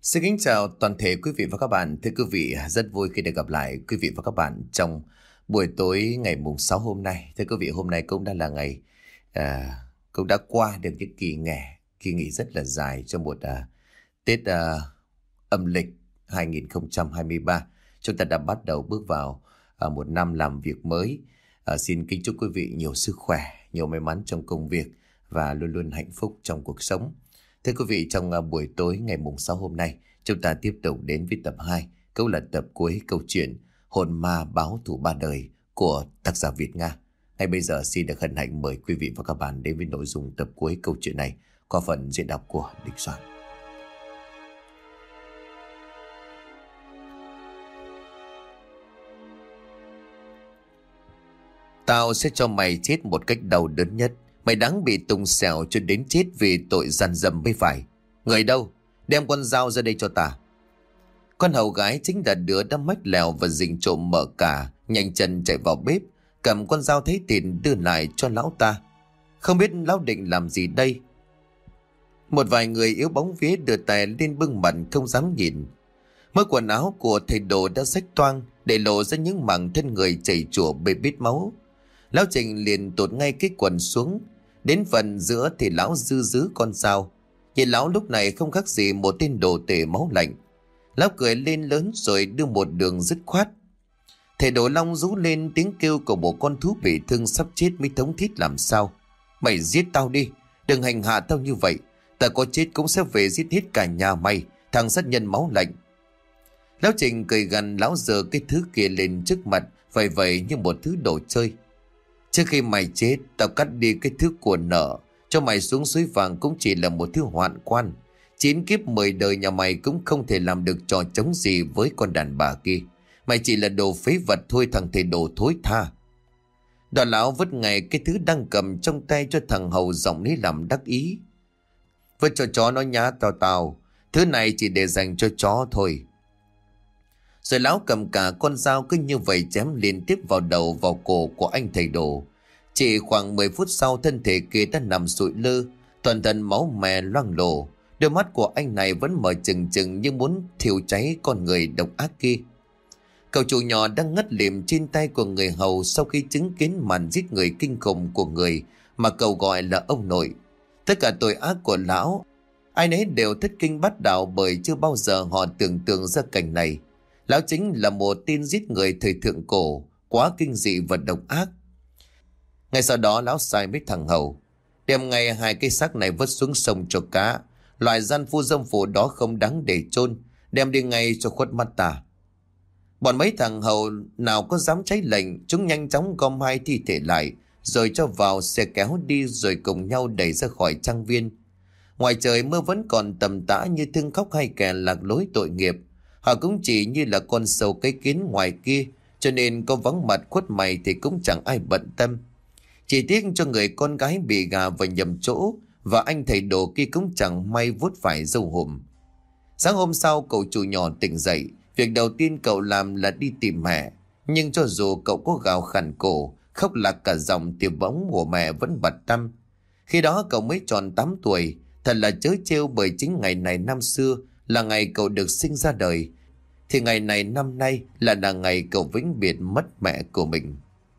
Xin kính chào toàn thể quý vị và các bạn. Thưa quý vị, rất vui khi được gặp lại quý vị và các bạn trong buổi tối ngày mùng 6 hôm nay. Thưa quý vị, hôm nay cũng đã là ngày cũng đã qua được những kỳ nghỉ rất là dài cho một Tết âm lịch 2023. Chúng ta đã bắt đầu bước vào một năm làm việc mới. Xin kính chúc quý vị nhiều sức khỏe, nhiều may mắn trong công việc và luôn luôn hạnh phúc trong cuộc sống. Thưa quý vị, trong buổi tối ngày mùng 6 hôm nay, chúng ta tiếp tục đến với tập 2, cũng là tập cuối câu chuyện Hồn ma báo thù ba đời của tác giả Việt Nga. Ngay bây giờ xin được hân hạnh mời quý vị và các bạn đến với nội dung tập cuối câu chuyện này qua phần diễn đọc của Đình Soạn. Tao sẽ cho mày chết một cách đau đớn nhất. Mày đáng bị tùng xẻo cho đến chết vì tội gian dâm mới phải. Người đâu? Đem con dao ra đây cho ta. Con hầu gái chính là đứa đã mách lèo và rình trộm mở cả, nhanh chân chạy vào bếp, cầm con dao thấy tiền đưa lại cho lão ta. Không biết lão định làm gì đây? Một vài người yếu bóng vía đưa tay lên bưng mặt không dám nhìn. Mớ quần áo của thầy đồ đã xách toang, để lộ ra những mảng thân người chảy chùa bê bết máu. Lão Trình liền tụt ngay cái quần xuống. Đến phần giữa thì lão giữ con dao. Nhìn lão lúc này không khác gì một tên đồ tể máu lạnh. Lão cười lên lớn rồi đưa một đường dứt khoát. Thầy Đồ Long rú lên, tiếng kêu của một con thú bị thương sắp chết mới thống thiết làm sao. Mày giết tao đi, đừng hành hạ tao như vậy. Ta có chết cũng sẽ về giết hết cả nhà mày, thằng sát nhân máu lạnh. Lão Trình cười gằn, lão giơ cái thứ kia lên trước mặt, vầy vầy như một thứ đồ chơi. Trước khi mày chết, tao cắt đi cái thứ của nợ, cho mày xuống suối vàng cũng chỉ là một thứ hoạn quan. 9 kiếp 10 đời nhà mày cũng không thể làm được trò chống gì với con đàn bà kia. Mày chỉ là đồ phế vật thôi, thằng thầy đồ thối tha. Đoàn lão vứt ngay cái thứ đang cầm trong tay cho thằng hầu, giọng lấy làm đắc ý. Vứt cho chó nó nhá tao, thứ này chỉ để dành cho chó thôi. Rồi lão cầm cả con dao cứ như vậy chém liên tiếp vào đầu vào cổ của anh thầy đồ. Chỉ khoảng 10 phút sau, thân thể kia đã nằm sụi lơ, toàn thân máu me loang lổ. Đôi mắt của anh này vẫn mở trừng trừng như muốn thiêu cháy con người độc ác kia. Cậu chủ nhỏ đang ngất lịm trên tay của người hầu sau khi chứng kiến màn giết người kinh khủng của người mà cậu gọi là ông nội. Tất cả tội ác của lão, ai nấy đều thất kinh bát đạo, bởi chưa bao giờ họ tưởng tượng ra cảnh này. Lão chính là một tên giết người thời thượng cổ, quá kinh dị và độc ác. Ngay sau đó lão sai mấy thằng hầu đem ngay 2 cái xác này vứt xuống sông cho cá. Loại gian phu dâm phụ đó không đáng để chôn, đem đi ngay cho khuất mắt ta. Bọn mấy thằng hầu nào có dám trái lệnh, chúng nhanh chóng gom 2 thi thể lại, rồi cho vào xe kéo đi, rồi cùng nhau đẩy ra khỏi trang viên. Ngoài trời mưa vẫn còn tầm tã như thương khóc hay kẻ lạc lối tội nghiệp. Họ cũng chỉ như là con sâu cái kiến ngoài kia, cho nên có vắng mặt khuất mày thì cũng chẳng ai bận tâm. Chỉ tiếc cho người con gái bị gà vào nhầm chỗ, và anh thầy đồ kia cũng chẳng may vuốt phải dâu hùm. Sáng hôm sau, cậu chủ nhỏ tỉnh dậy. Việc đầu tiên cậu làm là đi tìm mẹ. Nhưng cho dù cậu có gào khàn cổ, khóc lạc cả giọng, thì bóng của mẹ vẫn bật tăm. Khi đó cậu mới tròn 8 tuổi. Thật là trớ trêu, bởi chính ngày này năm xưa là ngày cậu được sinh ra đời, thì ngày này năm nay là ngày cậu vĩnh biệt mất mẹ của mình.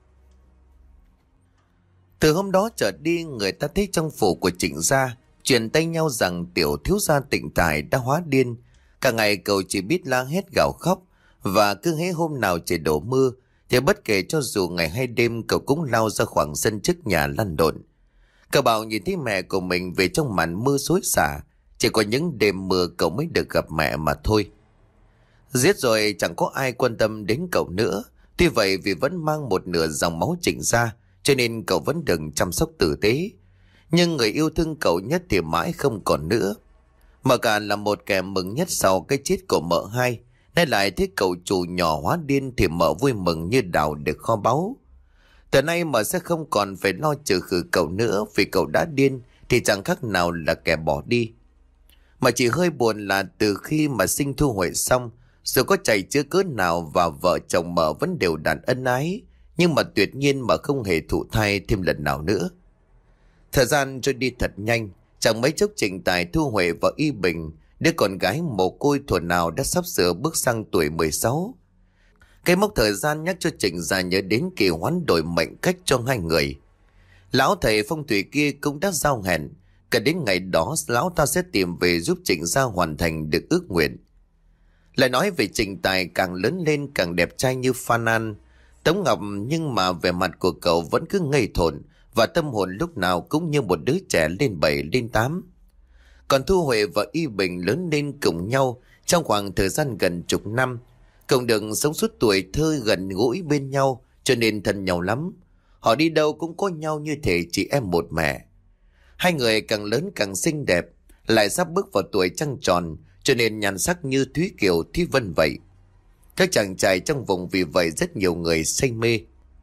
Từ hôm đó trở đi, người ta thấy trong phủ của Trịnh gia truyền tay nhau rằng tiểu thiếu gia Tịnh Tài đã hóa điên. Cả ngày cậu chỉ biết la hét gào khóc, và cứ hễ hôm nào trời đổ mưa thì bất kể cho dù ngày hay đêm, cậu cũng lao ra khoảng sân trước nhà lăn lộn. Cậu bảo nhìn thấy mẹ của mình về trong màn mưa xối xả, chỉ có những đêm mưa cậu mới được gặp mẹ mà thôi. Giết rồi chẳng có ai quan tâm đến cậu nữa. Tuy vậy, vì vẫn mang một nửa dòng máu Trịnh gia, cho nên cậu vẫn được chăm sóc tử tế. Nhưng người yêu thương cậu nhất thì mãi không còn nữa. Mợ cả là một kẻ mừng nhất sau cái chết của mợ hai. Nay lại thấy cậu chủ nhỏ hóa điên thì mợ vui mừng như đào được kho báu. Từ nay mợ sẽ không còn phải lo trừ khử cậu nữa, vì cậu đã điên thì chẳng khác nào là kẻ bỏ đi. Mà chỉ hơi buồn là từ khi mà sinh Thu Huệ xong, dù có chảy chữa cớ nào và vợ chồng mợ vẫn đều đàn ân ái, nhưng mà tuyệt nhiên mà không hề thụ thai thêm lần nào nữa. Thời gian trôi đi thật nhanh, chẳng mấy chốc Trịnh Tài, Thu Huệ và Y Bình Đứa con gái mồ côi thuở nào đã sắp sửa bước sang tuổi 16. Cái mốc thời gian nhắc cho Trịnh Gia nhớ đến kỳ hoán đổi mệnh cách cho hai người. Lão thầy phong thủy kia cũng đã giao hẹn, cả đến ngày đó lão ta sẽ tìm về giúp Trịnh Gia hoàn thành được ước nguyện. Lại nói về Trịnh Tài càng lớn lên càng đẹp trai như Phan An, Tống Ngọc, nhưng mà vẻ mặt của cậu vẫn cứ ngây thộn và tâm hồn lúc nào cũng như một đứa trẻ lên 7 lên 8. Còn Thu Huệ và Y Bình lớn lên cùng nhau trong khoảng thời gian gần chục năm, cộng được sống suốt tuổi thơ gần gũi bên nhau cho nên thân nhau lắm. Họ đi đâu cũng có nhau như thể chị em một mẹ. Hai người càng lớn càng xinh đẹp, lại sắp bước vào tuổi trăng tròn cho nên nhan sắc như Thúy Kiều, Thúy Vân vậy. Các chàng trai trong vùng vì vậy rất nhiều người say mê.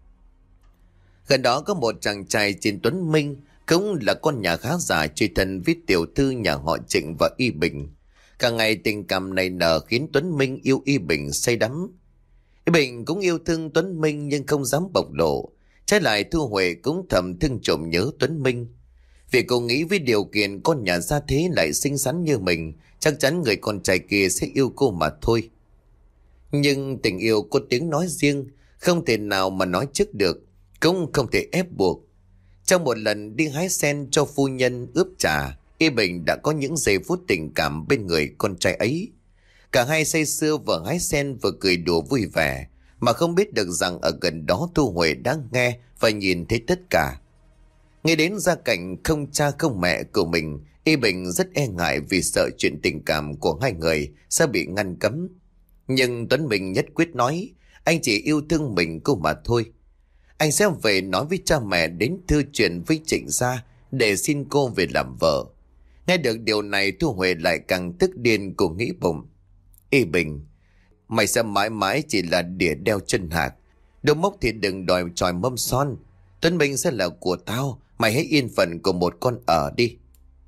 Gần đó có một chàng trai tên Tuấn Minh, cũng là con nhà khá giả chơi thân với tiểu thư nhà họ Trịnh và Y Bình. Cả ngày tình cảm này nở khiến Tuấn Minh yêu Y Bình say đắm. Y Bình cũng yêu thương Tuấn Minh nhưng không dám bộc lộ. Trái lại Thu Huệ cũng thầm thương trộm nhớ Tuấn Minh. Vì cô nghĩ với điều kiện con nhà gia thế lại xinh xắn như mình, chắc chắn người con trai kia sẽ yêu cô mà thôi. Nhưng tình yêu có tiếng nói riêng, không thể nào mà nói trước được, cũng không thể ép buộc. Trong một lần đi hái sen cho phu nhân ướp trà, Y Bình đã có những giây phút tình cảm bên người con trai ấy. Cả hai say sưa vừa hái sen vừa cười đùa vui vẻ, mà không biết được rằng ở gần đó Thu Huệ đã nghe và nhìn thấy tất cả. Nghe đến gia cảnh không cha không mẹ của mình, Y Bình rất e ngại vì sợ chuyện tình cảm của hai người sẽ bị ngăn cấm. Nhưng Tuấn Minh nhất quyết nói, anh chỉ yêu thương mình cô mà thôi. Anh sẽ về nói với cha mẹ đến thư chuyện với Trịnh Gia để xin cô về làm vợ. Nghe được điều này Thu Huệ lại càng tức điên, cô nghĩ bụng. Y Bình, mày sẽ mãi mãi chỉ là đỉa đeo chân hạc. Đồ mốc thì đừng đòi tròi mâm son. Tuấn Minh sẽ là của tao, mày hãy yên phận của một con ở đi.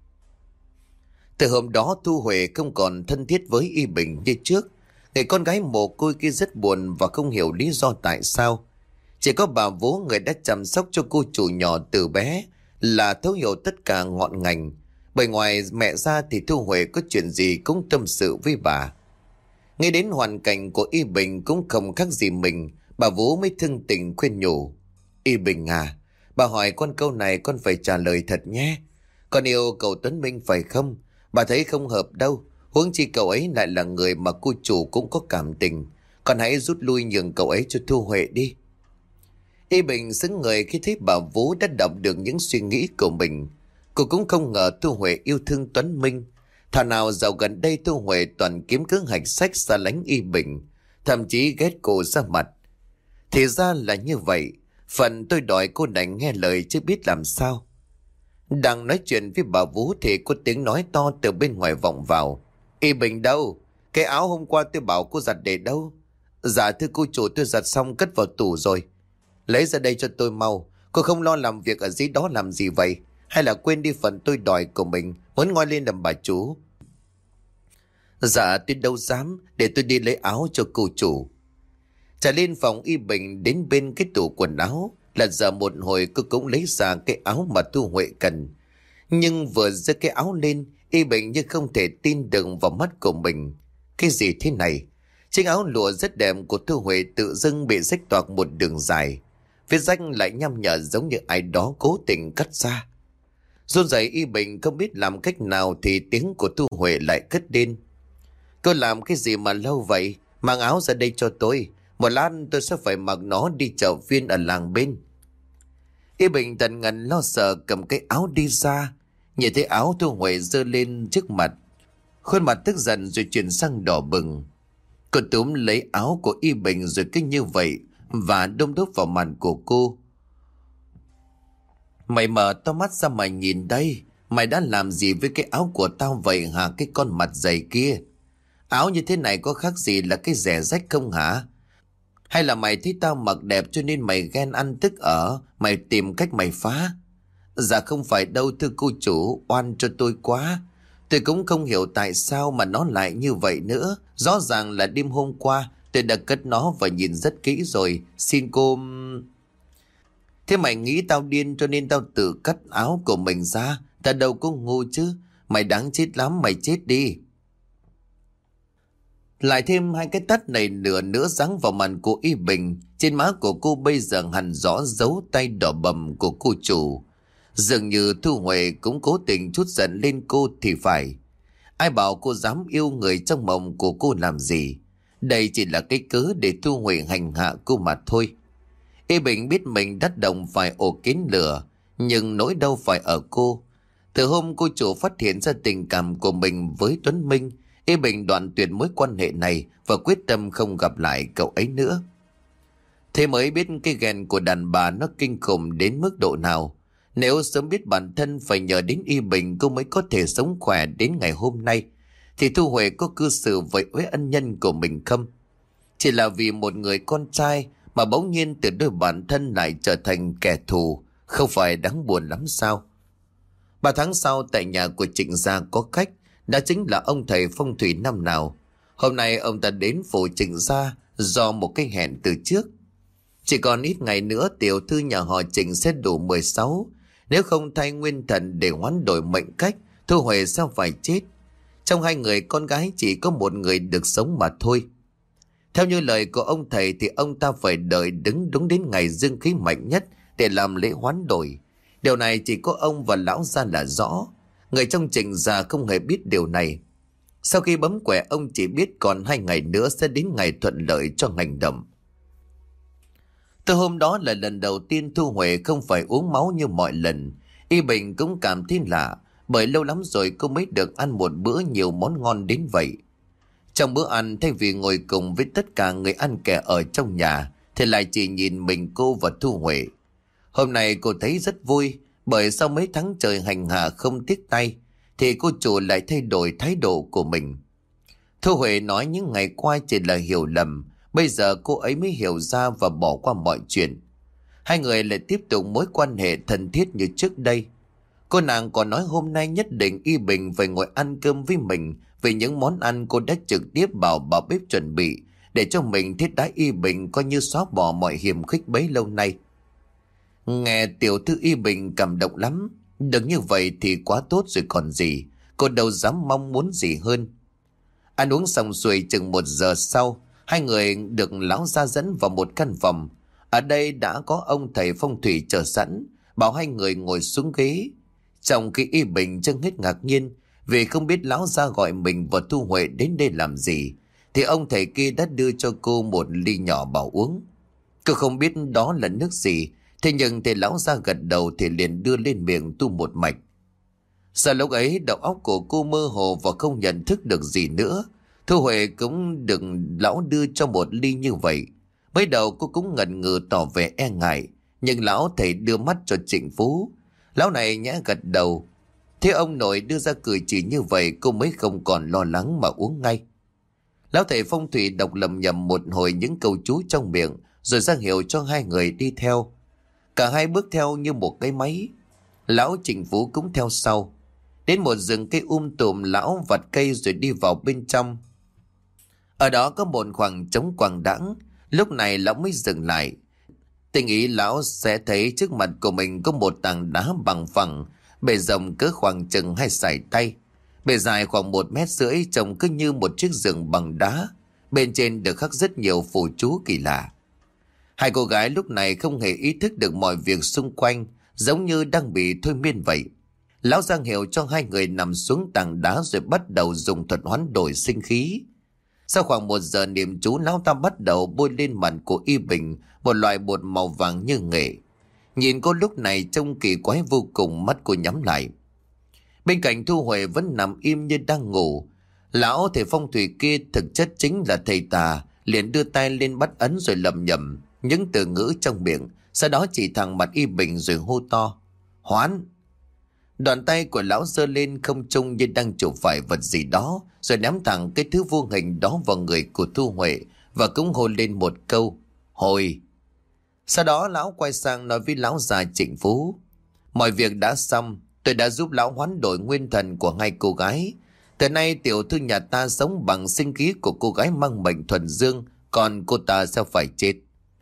Từ hôm đó Thu Huệ không còn thân thiết với Y Bình như trước. Người con gái mồ côi kia rất buồn và không hiểu lý do tại sao. Chỉ có bà vú, người đã chăm sóc cho cô chủ nhỏ từ bé, là thấu hiểu tất cả ngọn ngành. Bởi ngoài mẹ ra thì Thu Huệ có chuyện gì cũng tâm sự với bà. Nghe đến hoàn cảnh của Y Bình cũng không khác gì mình, bà vú mới thương tình khuyên nhủ. Y Bình à, bà hỏi con câu này con phải trả lời thật nhé. Con yêu cậu Tuấn Minh phải không? Bà thấy không hợp đâu. Huống chi cậu ấy lại là người mà cô chủ cũng có cảm tình. Con hãy rút lui nhường cậu ấy cho Thu Huệ đi. Y Bình xứng người khi thấy bà vú đã đọc được những suy nghĩ của mình. Cô cũng không ngờ Thu Huệ yêu thương Tuấn Minh. Thảo nào dạo gần đây Thu Huệ toàn kiếm cớ hạch sách xa lánh Y Bình, thậm chí ghét cô ra mặt. Thì ra là như vậy. Phần tôi đòi cô đành nghe lời chứ biết làm sao. Đang nói chuyện với bà vú thì có tiếng nói to từ bên ngoài vọng vào. Y Bình đâu? Cái áo hôm qua tôi bảo cô giặt để đâu? Dạ thưa cô chủ, tôi giặt xong cất vào tủ rồi. Lấy ra đây cho tôi mau. Cô không lo làm việc ở dưới đó làm gì vậy? Hay là quên đi phần tôi đòi của mình, muốn ngoi lên làm bà chủ? Dạ tôi đâu dám, để tôi đi lấy áo cho cô chủ. Trả lên phòng, Y Bình đến bên cái tủ quần áo. Là giờ một hồi cô cũng lấy ra cái áo mà Thu Huệ cần. Nhưng vừa giơ cái áo lên, Y Bình như không thể tin được vào mắt của mình. Cái gì thế này? Chiếc áo lụa rất đẹp của Thu Huệ tự dưng bị rách toạc một đường dài. Vết rách lại nhăm nhở giống như ai đó cố tình cắt ra. Run rẩy Y Bình không biết làm cách nào thì tiếng của Thu Huệ lại cất lên. Cô làm cái gì mà lâu vậy? Mang áo ra đây cho tôi. Một lát tôi sẽ phải mặc nó đi chợ phiên ở làng bên. Y Bình tần ngần lo sợ cầm cái áo đi ra. Nhìn thấy áo Thu Huệ giơ lên trước mặt, khuôn mặt tức giận rồi chuyển sang đỏ bừng. Cô túm lấy áo của Y Bình rồi cứ như vậy và đôm đốp vào mặt của cô. Mày mở to mắt ra mà nhìn đây. Mày đã làm gì với cái áo của tao vậy hả, cái con mặt dày kia? Áo như thế này có khác gì là cái rẻ rách không hả? Hay là mày thấy tao mặc đẹp cho nên mày ghen ăn tức ở, mày tìm cách mày phá? Dạ không phải đâu thưa cô chủ, oan cho tôi quá. Tôi cũng không hiểu tại sao mà nó lại như vậy nữa. Rõ ràng là đêm hôm qua tôi đã cất nó và nhìn rất kỹ rồi. Xin cô... Thế mày nghĩ tao điên cho nên tao tự cắt áo của mình ra? Ta đâu có ngu chứ. Mày đáng chết lắm, mày chết đi. Lại thêm hai cái tát này nửa nữa giáng vào mặt của Y Bình. Trên má của cô bây giờ hằn rõ dấu tay đỏ bầm của cô chủ. Dường như Thu Huệ cũng cố tình trút giận lên cô thì phải. Ai bảo cô dám yêu người trong mộng của cô làm gì. Đây chỉ là cái cớ để Thu Huệ hành hạ cô mà thôi. Y Bình biết mình đắc động phải ổ kín lửa, nhưng nỗi đau phải ở cô. Từ hôm cô chủ phát hiện ra tình cảm của mình với Tuấn Minh, Y Bình đoạn tuyệt mối quan hệ này và quyết tâm không gặp lại cậu ấy nữa. Thế mới biết cái ghen của đàn bà nó kinh khủng đến mức độ nào. Nếu sớm biết bản thân phải nhờ đến Y Bình cô mới có thể sống khỏe đến ngày hôm nay, thì Thu Huệ có cư xử với ân nhân của mình không? Chỉ là vì một người con trai mà bỗng nhiên từ đôi bản thân lại trở thành kẻ thù, không phải đáng buồn lắm sao? 3 tháng sau tại nhà của Trịnh gia có khách, đã chính là ông thầy phong thủy năm nào. Hôm nay ông ta đến phủ Trịnh gia do một cái hẹn từ trước. Chỉ còn ít ngày nữa tiểu thư nhà họ Trịnh sẽ đủ 16. Nếu không thay nguyên thần để hoán đổi mệnh cách, Thu Huệ sẽ phải chết. Trong hai người con gái chỉ có một người được sống mà thôi. Theo như lời của ông thầy thì ông ta phải đợi đứng đúng đến ngày dương khí mạnh nhất để làm lễ hoán đổi. Điều này chỉ có ông và lão gia là rõ. Người trong Trịnh gia không hề biết điều này. Sau khi bấm quẻ ông chỉ biết còn 2 ngày nữa sẽ đến ngày thuận lợi cho hành động. Từ hôm đó là lần đầu tiên Thu Huệ không phải uống máu như mọi lần. Y Bình cũng cảm thấy lạ, bởi lâu lắm rồi cô mới được ăn một bữa nhiều món ngon đến vậy. Trong bữa ăn, thay vì ngồi cùng với tất cả người ăn kẻ ở trong nhà, thì lại chỉ nhìn mình cô và Thu Huệ. Hôm nay cô thấy rất vui, bởi sau mấy tháng trời hành hạ không tiếc tay, thì cô chủ lại thay đổi thái độ của mình. Thu Huệ nói những ngày qua chỉ là hiểu lầm, bây giờ cô ấy mới hiểu ra và bỏ qua mọi chuyện. Hai người lại tiếp tục mối quan hệ thân thiết như trước đây. Cô nàng còn nói hôm nay nhất định Y Bình phải ngồi ăn cơm với mình, vì những món ăn cô đã trực tiếp bảo bà bếp chuẩn bị, để cho mình thiết đái Y Bình coi như xóa bỏ mọi hiềm khích bấy lâu nay. Nghe tiểu thư Y Bình cảm động lắm. Được như vậy thì quá tốt rồi còn gì. Cô đâu dám mong muốn gì hơn. Ăn uống xong xuôi chừng 1 giờ sau, hai người được lão gia dẫn vào một căn phòng. Ở đây đã có ông thầy phong thủy chờ sẵn, bảo hai người ngồi xuống ghế. Trong khi Y Bình chân hết ngạc nhiên vì không biết lão gia gọi mình và Thu Huệ đến đây làm gì, thì ông thầy kia đã đưa cho cô một ly nhỏ bảo uống. Cô không biết đó là nước gì, thế nhưng thầy lão gia gật đầu thì liền đưa lên miệng tu một mạch. Giờ lúc ấy đầu óc của cô mơ hồ và không nhận thức được gì nữa. Thu Huệ cũng được lão đưa cho một ly như vậy. Mới đầu cô cũng ngần ngừ tỏ vẻ e ngại, nhưng lão thầy đưa mắt cho Trịnh Phú. Lão này nhẽ gật đầu. Thế ông nội đưa ra cử chỉ như vậy, cô mới không còn lo lắng mà uống ngay. Lão thầy phong thủy đọc lầm nhầm một hồi những câu chú trong miệng, rồi ra hiệu cho hai người đi theo. Cả hai bước theo như một cái máy. Lão Trịnh Phú cũng theo sau. Đến một rừng cây tùm, lão vặt cây rồi đi vào bên trong. Ở đó có một khoảng trống quang đãng. Lúc này lão mới dừng lại. Tình ý lão sẽ thấy trước mặt của mình có một tảng đá bằng phẳng, bề rộng cỡ khoảng chừng 2 sải tay, bề dài khoảng 1,5 mét, trông cứ như một chiếc giường bằng đá. Bên trên được khắc rất nhiều phù chú kỳ lạ. Hai cô gái lúc này không hề ý thức được mọi việc xung quanh, giống như đang bị thôi miên vậy. Lão giang hiệu cho hai người nằm xuống tảng đá rồi bắt đầu dùng thuật hoán đổi sinh khí. Sau khoảng 1 giờ niệm chú, lão ta bắt đầu bôi lên mặt của Y Bình một loại bột màu vàng như nghệ. Nhìn cô lúc này trông kỳ quái vô cùng, mắt cô nhắm lại. Bên cạnh Thu Huệ vẫn nằm im như đang ngủ. Lão thầy phong thủy kia thực chất chính là thầy tà, liền đưa tay lên bắt ấn rồi lẩm nhẩm những từ ngữ trong miệng, sau đó chỉ thẳng mặt Y Bình rồi hô to: "Hoán!" Đoạn tay của lão giơ lên không trung như đang chụp phải vật gì đó, rồi ném thẳng cái thứ vô hình đó vào người của Thu Huệ và cũng hô lên một câu: "Hồi!" Sau đó lão quay sang nói với lão già Trịnh Phú: "Mọi việc đã xong, tôi đã giúp lão hoán đổi nguyên thần của hai cô gái. Từ nay tiểu thư nhà ta sống bằng sinh khí của cô gái mang mệnh thuần dương, còn cô ta sẽ phải chết."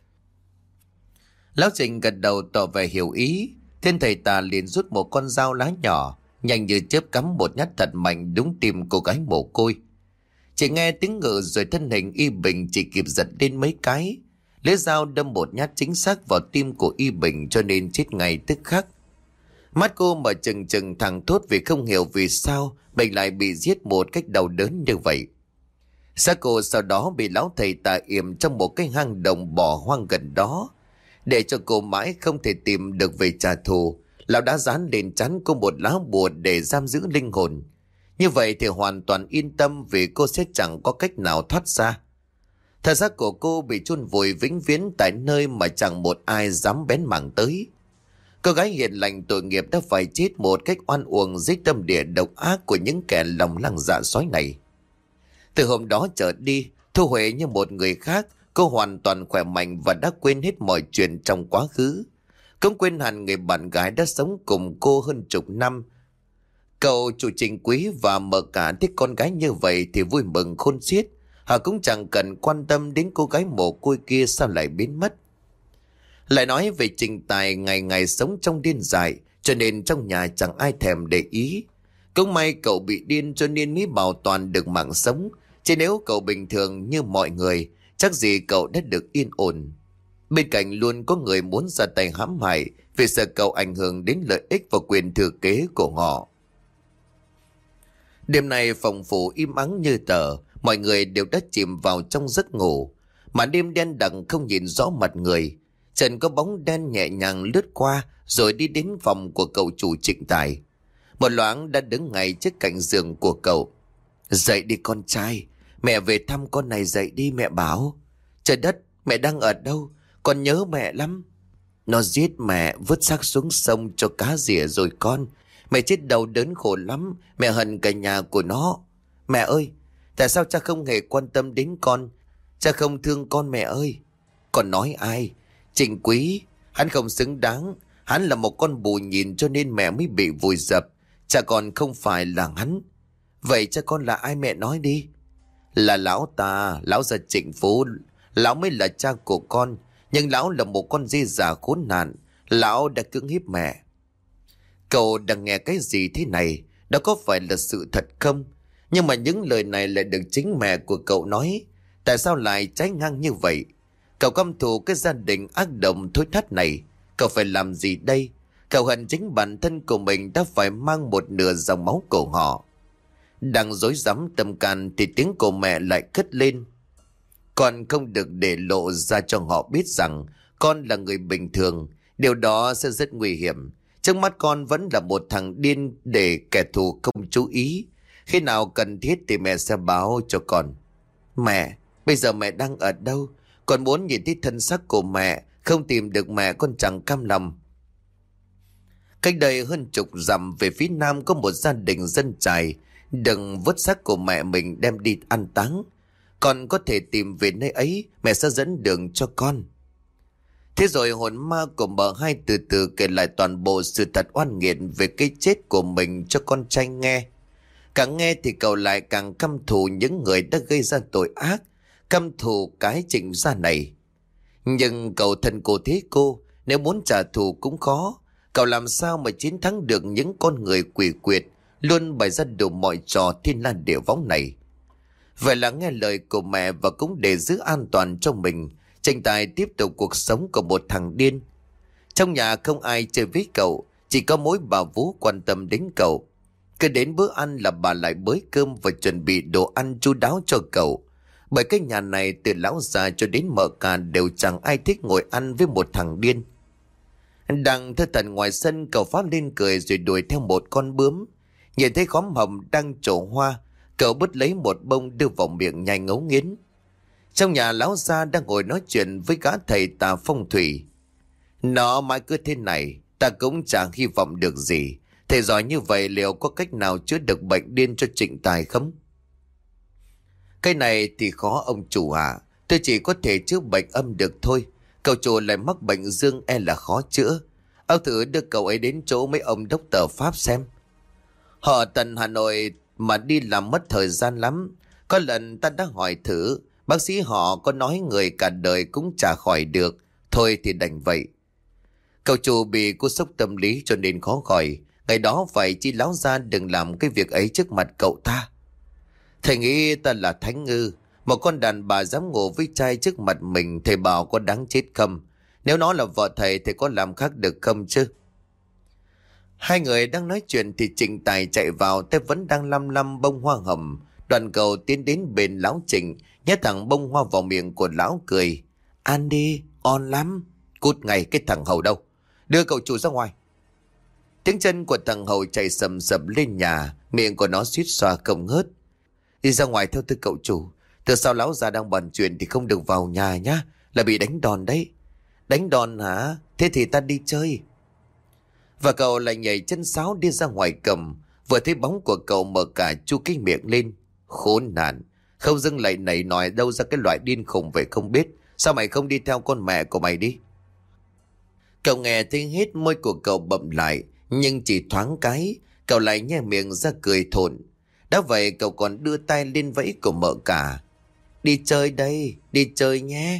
Lão Trịnh gật đầu tỏ vẻ hiểu ý. Thiên thầy tà liền rút một con dao lá nhỏ, nhanh như chớp cắm một nhát thật mạnh đúng tim cô gái mồ côi. Chỉ nghe tiếng ngự rồi thân hình Y Bình chỉ kịp giật lên mấy cái, lấy dao đâm một nhát chính xác vào tim của Y Bình cho nên chết ngay tức khắc. Mắt cô mở trừng trừng thẳng thốt vì không hiểu vì sao mình lại bị giết một cách đau đớn như vậy. Xác cô sau đó bị lão thầy tà yểm trong một cái hang động bỏ hoang gần đó. Để cho cô mãi không thể tìm được về trả thù, lão đã dán lên trán cô một lá bùa để giam giữ linh hồn. Như vậy thì hoàn toàn yên tâm vì cô sẽ chẳng có cách nào thoát ra. Thân xác của cô bị chôn vùi vĩnh viễn tại nơi mà chẳng một ai dám bén mảng tới. Cô gái hiền lành tội nghiệp đã phải chết một cách oan uổng dưới tâm địa độc ác của những kẻ lòng lăng dạ sói này. Từ hôm đó trở đi, Thu Huệ như một người khác, cô hoàn toàn khỏe mạnh và đã quên hết mọi chuyện trong quá khứ. Cũng quên hẳn người bạn gái đã sống cùng cô hơn chục năm. Cậu chủ Trình Quý và mợ cả thích con gái như vậy thì vui mừng khôn xiết. Họ cũng chẳng cần quan tâm đến cô gái mồ côi kia sao lại biến mất. Lại nói về Trình Tài ngày ngày sống trong điên dại, cho nên trong nhà chẳng ai thèm để ý. Cũng may cậu bị điên cho nên mới bảo toàn được mạng sống. Chứ nếu cậu bình thường như mọi người, chắc gì cậu đã được yên ổn. Bên cạnh luôn có người muốn ra tay hãm hại vì sợ cậu ảnh hưởng đến lợi ích và quyền thừa kế của họ. Đêm nay phòng phủ im ắng như tờ, mọi người đều đã chìm vào trong giấc ngủ. Mà đêm đen đặc không nhìn rõ mặt người. Trần có bóng đen nhẹ nhàng lướt qua rồi đi đến phòng của cậu chủ Trịnh Tài. Một loáng đã đứng ngay trước cạnh giường của cậu. Dậy đi con trai, mẹ về thăm con này, dậy đi mẹ bảo. Trời đất, mẹ đang ở đâu? Con nhớ mẹ lắm. Nó giết mẹ, vứt xác xuống sông cho cá rỉa rồi con. Mẹ chết đau đớn khổ lắm, mẹ hận cả nhà của nó. Mẹ ơi, tại sao cha không hề quan tâm đến con? Cha không thương con mẹ ơi. Con nói ai? Trình Quý, hắn không xứng đáng. Hắn là một con bù nhìn cho nên mẹ mới bị vùi dập. Cha con không phải là hắn. Vậy cha con là ai mẹ nói đi? Là lão ta, lão già Trịnh Phú. Lão mới là cha của con. Nhưng lão là một con dê già khốn nạn. Lão đã cưỡng hiếp mẹ. Cậu đang nghe cái gì thế này? Đó có phải là sự thật không? Nhưng mà những lời này lại được chính mẹ của cậu nói. Tại sao lại trái ngang như vậy? Cậu căm thù cái gia đình ác động thối thắt này. Cậu phải làm gì đây? Cậu hận chính bản thân của mình đã phải mang một nửa dòng máu của họ. Đang rối rắm tâm can thì tiếng của mẹ lại cất lên. Con không được để lộ ra cho họ biết rằng con là người bình thường. Điều đó sẽ rất nguy hiểm. Trước mắt con vẫn là một thằng điên để kẻ thù không chú ý. Khi nào cần thiết thì mẹ sẽ báo cho con. Mẹ, bây giờ mẹ đang ở đâu? Con muốn nhìn thấy thân xác của mẹ. Không tìm được mẹ con chẳng cam lòng. Cách đây hơn chục dặm về phía nam có một gia đình dân chài đừng vứt xác của mẹ mình đem đi an táng. Con có thể tìm về nơi ấy, mẹ sẽ dẫn đường cho con. Thế rồi hồn ma của mợ hai từ từ kể lại toàn bộ sự thật oan nghiệt về cái chết của mình cho con trai nghe. Càng nghe thì cậu lại càng căm thù những người đã gây ra tội ác, căm thù cái Trịnh gia này. Nhưng cậu thân cô thế cô, nếu muốn trả thù cũng khó. Cậu làm sao mà chiến thắng được những con người quỷ quyệt luôn bày ra đủ mọi trò thiên la địa võng này. Vậy là nghe lời của mẹ và cũng để giữ an toàn cho mình, Trịnh Tài tiếp tục cuộc sống của một thằng điên. Trong nhà không ai chơi với cậu, chỉ có mỗi bà Vú quan tâm đến cậu. Cứ đến bữa ăn là bà lại bới cơm và chuẩn bị đồ ăn chu đáo cho cậu. Bởi cái nhà này từ lão già cho đến mợ cả đều chẳng ai thích ngồi ăn với một thằng điên. Đang thơ thần ngoài sân, cậu phát lên cười rồi đuổi theo một con bướm. Nhìn thấy khóm hồng đang trổ hoa, cậu bứt lấy một bông đưa vào miệng nhai ngấu nghiến. Trong nhà lão gia đang ngồi nói chuyện với gã thầy tà phong thủy. Nó mãi cứ thế này, ta cũng chẳng hy vọng được gì. Thầy giỏi như vậy liệu có cách nào chữa được bệnh điên cho Trịnh Tài không? Cái này thì khó ông chủ ạ. Tôi chỉ có thể chữa bệnh âm được thôi. Cậu chủ lại mắc bệnh dương e là khó chữa. Ông thử đưa cậu ấy đến chỗ mấy ông đốc tờ Pháp xem. Họ tận Hà Nội mà đi làm mất thời gian lắm. Có lần ta đã hỏi thử, bác sĩ họ có nói người cả đời cũng chả khỏi được. Thôi thì đành vậy. Cậu chủ bị cú sốc tâm lý cho nên khó khỏi. Ngày đó phải chi lão ra đừng làm cái việc ấy trước mặt cậu ta. Thầy nghĩ ta là thánh ư? Một con đàn bà dám ngủ với trai trước mặt mình, thầy bảo có đáng chết không? Nếu nó là vợ thầy thì có làm khác được không chứ? Hai người đang nói chuyện thì Trịnh Tài chạy vào, tay vẫn đang lăm lăm bông hoa hồng. Đoàn cầu tiến đến bên lão Trịnh, nhét thẳng bông hoa vào miệng của lão cười. Ăn đi, ngon lắm. Cút ngay, cái thằng hầu đâu? Đưa cậu chủ ra ngoài. Tiếng chân của thằng hầu chạy sầm sầm lên nhà, miệng của nó suýt xoa không ngớt. Đi ra ngoài theo tôi cậu chủ. Từ sau lão già đang bàn chuyện thì không được vào nhà nhá, là bị đánh đòn đấy. Đánh đòn hả? Thế thì ta đi chơi. Và cậu lại nhảy chân sáo đi ra ngoài cầm. Vừa thấy bóng của cậu mở cả chu cái miệng lên. Khốn nạn, không dưng lại nảy nòi đâu ra cái loại điên khùng vậy không biết. Sao mày không đi theo con mẹ của mày đi? Cậu nghe thấy hết, môi của cậu bậm lại, nhưng chỉ thoáng cái cậu lại nhe miệng ra cười thộn. Đã vậy cậu còn đưa tay lên vẫy của mợ cả. Đi chơi đây, đi chơi nhé.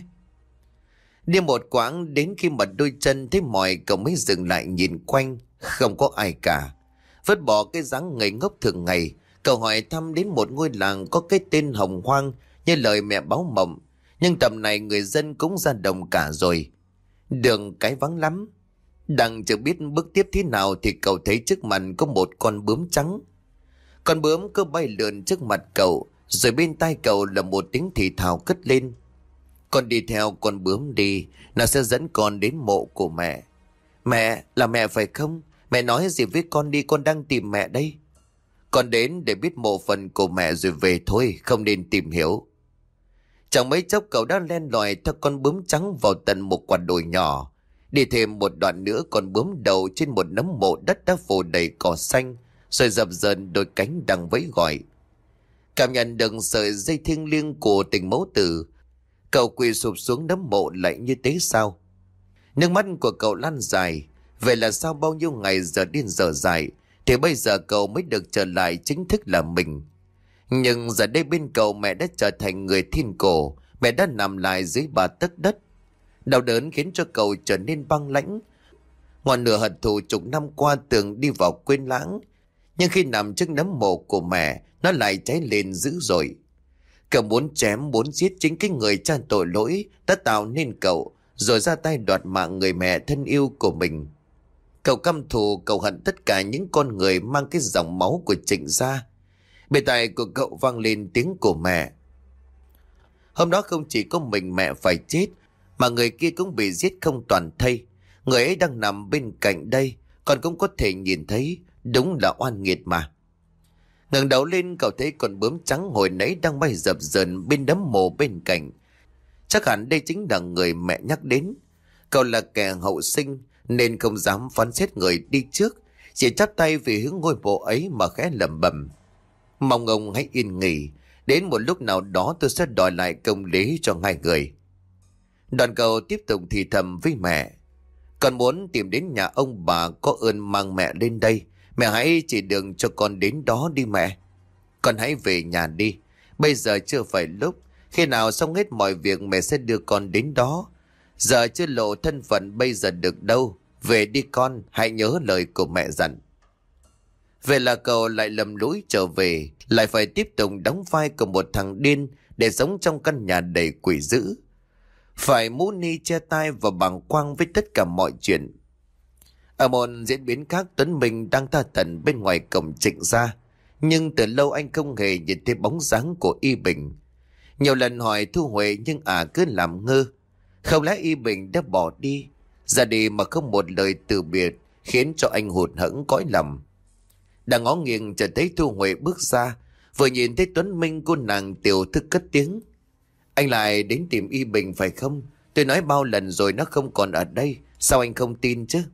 Đi một quãng đến khi mà đôi chân thấy mỏi, cậu mới dừng lại nhìn quanh. Không có ai cả. Vứt bỏ cái dáng ngây ngốc thường ngày, cậu hỏi thăm đến một ngôi làng có cái tên Hồng Hoang như lời mẹ báo mộng. Nhưng tầm này người dân cũng ra đồng cả rồi. Đường cái vắng lắm. Đang chưa biết bước tiếp thế nào thì cậu thấy trước mặt có một con bướm trắng. Con bướm cứ bay lượn trước mặt cậu, rồi bên tai cậu là một tiếng thì thào cất lên. Con đi theo con bướm đi, nó sẽ dẫn con đến mộ của mẹ. Mẹ, là mẹ phải không? Mẹ nói gì với con đi, con đang tìm mẹ đây. Con đến để biết mộ phần của mẹ rồi về thôi, không nên tìm hiểu. Chẳng mấy chốc cậu đã len lỏi theo con bướm trắng vào tận một quả đồi nhỏ. Đi thêm một đoạn nữa, con bướm đầu trên một nấm mộ đất đã phủ đầy cỏ xanh, rồi dập dờn đôi cánh đang vẫy gọi. Cảm nhận được sợi dây thiêng liêng của tình mẫu tử, cậu quỳ sụp xuống nấm mộ lại như thế sao? Nước mắt của cậu lăn dài. Vậy là sau bao nhiêu ngày giờ điên giờ dại thì bây giờ cậu mới được trở lại chính thức là mình. Nhưng giờ đây bên cậu mẹ đã trở thành người thiên cổ. Mẹ đã nằm lại dưới bà tấc đất. Đau đớn khiến cho cậu trở nên băng lãnh. Ngọn lửa hận thù chục năm qua tưởng đi vào quên lãng, nhưng khi nằm trước nấm mộ của mẹ, nó lại cháy lên dữ dội. Cậu muốn chém muốn giết chính cái người cha tội lỗi đã tạo nên cậu, rồi ra tay đoạt mạng người mẹ thân yêu của mình. Cậu căm thù, cậu hận tất cả những con người mang cái dòng máu của Trịnh gia. Bề tai của cậu vang lên tiếng của mẹ. Hôm đó không chỉ có mình mẹ phải chết, mà người kia cũng bị giết không toàn thây. Người ấy đang nằm bên cạnh đây, còn cũng có thể nhìn thấy. Đúng là oan nghiệt mà. Ngẩng đầu lên, cậu thấy con bướm trắng hồi nãy đang bay dập dờn bên nấm mồ bên cạnh. Chắc hẳn đây chính là người mẹ nhắc đến. Cậu là kẻ hậu sinh nên không dám phán xét người đi trước, chỉ chắp tay về hướng ngôi mộ ấy mà khẽ lẩm bẩm: mong ông hãy yên nghỉ, đến một lúc nào đó tôi sẽ đòi lại công lý cho hai người. Đoàn cậu tiếp tục thì thầm với mẹ: con muốn tìm đến nhà ông bà, có ơn mang mẹ lên đây. Mẹ hãy chỉ đường cho con đến đó đi mẹ. Con hãy về nhà đi, bây giờ chưa phải lúc. Khi nào xong hết mọi việc mẹ sẽ đưa con đến đó. Giờ chưa lộ thân phận bây giờ được đâu. Về đi con, hãy nhớ lời của mẹ dặn. Vậy là cậu lại lầm lũi trở về, lại phải tiếp tục đóng vai của một thằng điên để sống trong căn nhà đầy quỷ dữ. Phải mũ ni che tai và bàng quang với tất cả mọi chuyện. Ở một diễn biến khác, Tuấn Minh đang tha thẩn bên ngoài cổng Trịnh gia, nhưng từ lâu anh không hề nhìn thấy bóng dáng của Y Bình. Nhiều lần hỏi Thu Huệ nhưng cứ làm ngơ. Không lẽ Y Bình đã bỏ đi, ra đi mà không một lời từ biệt, khiến cho anh hụt hẫng cõi lòng. Đang ngó nghiêng chợt thấy Thu Huệ bước ra, vừa nhìn thấy Tuấn Minh, cô nàng tiểu thức cất tiếng: anh lại đến tìm Y Bình phải không? Tôi nói bao lần rồi nó không còn ở đây, sao anh không tin chứ?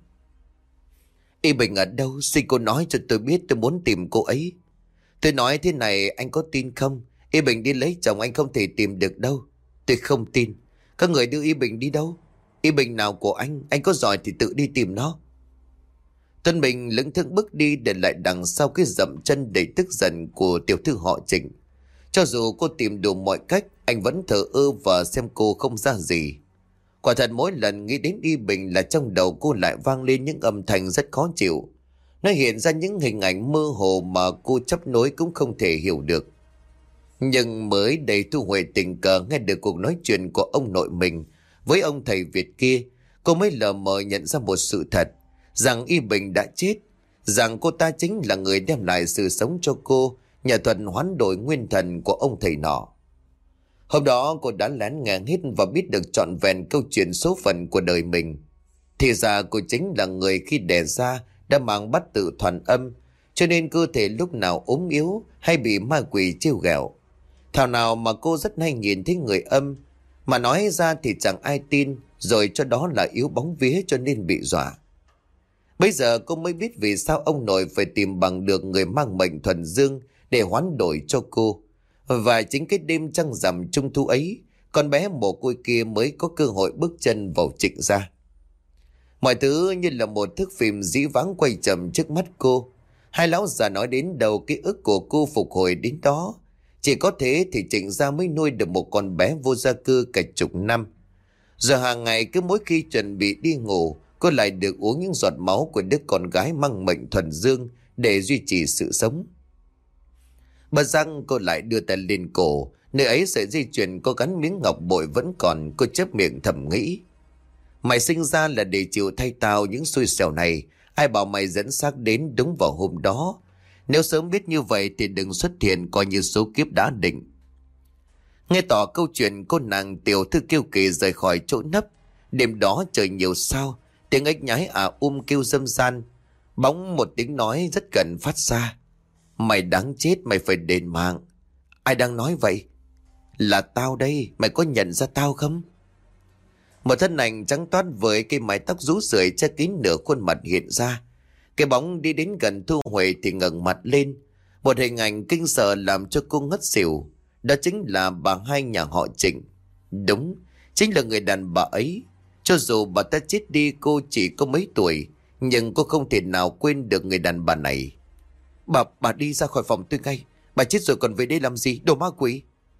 Y Bình ở đâu? Xin cô nói cho tôi biết, tôi muốn tìm cô ấy. Tôi nói thế này anh có tin không? Y Bình đi lấy chồng anh không thể tìm được đâu. Tôi không tin. Các người đưa Y Bình đi đâu? Y Bình nào của anh có giỏi thì tự đi tìm nó. Tuấn Bình lững thững bước đi, để lại đằng sau cái dậm chân đầy tức giận của tiểu thư họ Trịnh. Cho dù cô tìm đủ mọi cách, anh vẫn thờ ơ và xem cô không ra gì. Quả thật mỗi lần nghĩ đến Y Bình là trong đầu cô lại vang lên những âm thanh rất khó chịu. Nó hiện ra những hình ảnh mơ hồ mà cô chấp nối cũng không thể hiểu được. Nhưng mới đây Thu Huệ tình cờ nghe được cuộc nói chuyện của ông nội mình với ông thầy Việt kia. Cô mới lờ mờ nhận ra một sự thật, rằng Y Bình đã chết, rằng cô ta chính là người đem lại sự sống cho cô nhờ thuật hoán đổi nguyên thần của ông thầy nọ. Hôm đó cô đã lén nghe hết và biết được trọn vẹn câu chuyện số phận của đời mình. Thì ra cô chính là người khi đẻ ra đã mang bát tự thuần âm, cho nên cơ thể lúc nào ốm yếu hay bị ma quỷ trêu ghẹo. Thảo nào mà cô rất hay nhìn thấy người âm, mà nói ra thì chẳng ai tin, rồi cho đó là yếu bóng vía cho nên bị dọa. Bây giờ cô mới biết vì sao ông nội phải tìm bằng được người mang mệnh thuần dương để hoán đổi cho cô. Và chính cái đêm trăng rằm trung thu ấy, con bé mồ côi kia mới có cơ hội bước chân vào Trịnh gia. Mọi thứ như là một thước phim dĩ vãng quay chậm trước mắt cô. Hai lão già nói đến đầu ký ức của cô phục hồi đến đó. Chỉ có thế thì Trịnh gia mới nuôi được một con bé vô gia cư cả chục năm. Giờ hàng ngày cứ mỗi khi chuẩn bị đi ngủ, cô lại được uống những giọt máu của đứa con gái mang mệnh thuần dương để duy trì sự sống. Bất giác cô lại đưa tay lên cổ, nơi ấy sợi dây chuyền có gắn miếng ngọc bội vẫn còn. Cô chép miệng thầm nghĩ, mày sinh ra là để chịu thay tao những xui xẻo này. Ai bảo mày dẫn xác đến đúng vào hôm đó. Nếu sớm biết như vậy thì đừng xuất hiện, coi như số kiếp đã định. Nghe tỏ câu chuyện, cô nàng tiểu thư kiêu kỳ rời khỏi chỗ nấp. Đêm đó trời nhiều sao, tiếng ếch nhái kêu râm ran. Bỗng một tiếng nói rất gần phát ra, mày đáng chết, mày phải đền mạng. Ai đang nói vậy? Là tao đây, mày có nhận ra tao không? Một thân ảnh trắng toát với cây mái tóc rũ rượi che kín nửa khuôn mặt hiện ra. Cái bóng đi đến gần Thu Huệ thì ngẩng mặt lên. Một hình ảnh kinh sợ làm cho cô ngất xỉu. Đó chính là bà hai nhà họ Trịnh. Đúng, chính là người đàn bà ấy. Cho dù bà ta chết đi cô chỉ có mấy tuổi, nhưng cô không thể nào quên được người đàn bà này. Bà đi ra khỏi phòng tôi ngay. Bà chết rồi còn về đây làm gì, đồ ma quỷ?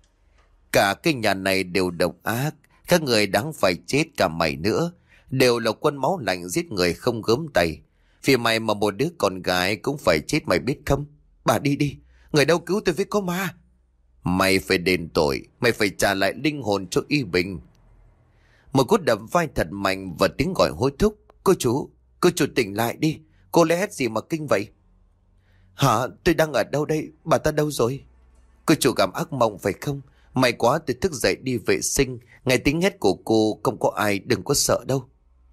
Cả cái nhà này đều độc ác. Các người đáng phải chết, cả mày nữa. Đều là quân máu lạnh giết người không gớm tay. Vì mày mà một đứa con gái cũng phải chết, mày biết không? Bà đi đi, người đâu cứu tôi với có ma. Mày phải đền tội, mày phải trả lại linh hồn cho Y Bình. Một cú đập vai thật mạnh và tiếng gọi hối thúc. Cô chủ tỉnh lại đi. Cô lẽ hét gì mà kinh vậy? Hả, tôi đang ở đâu đây? Bà ta đâu rồi? Cô chủ gặp ác mộng phải không? May quá tôi thức dậy đi vệ sinh, nghe tiếng hét của cô không có ai, đừng có sợ đâu.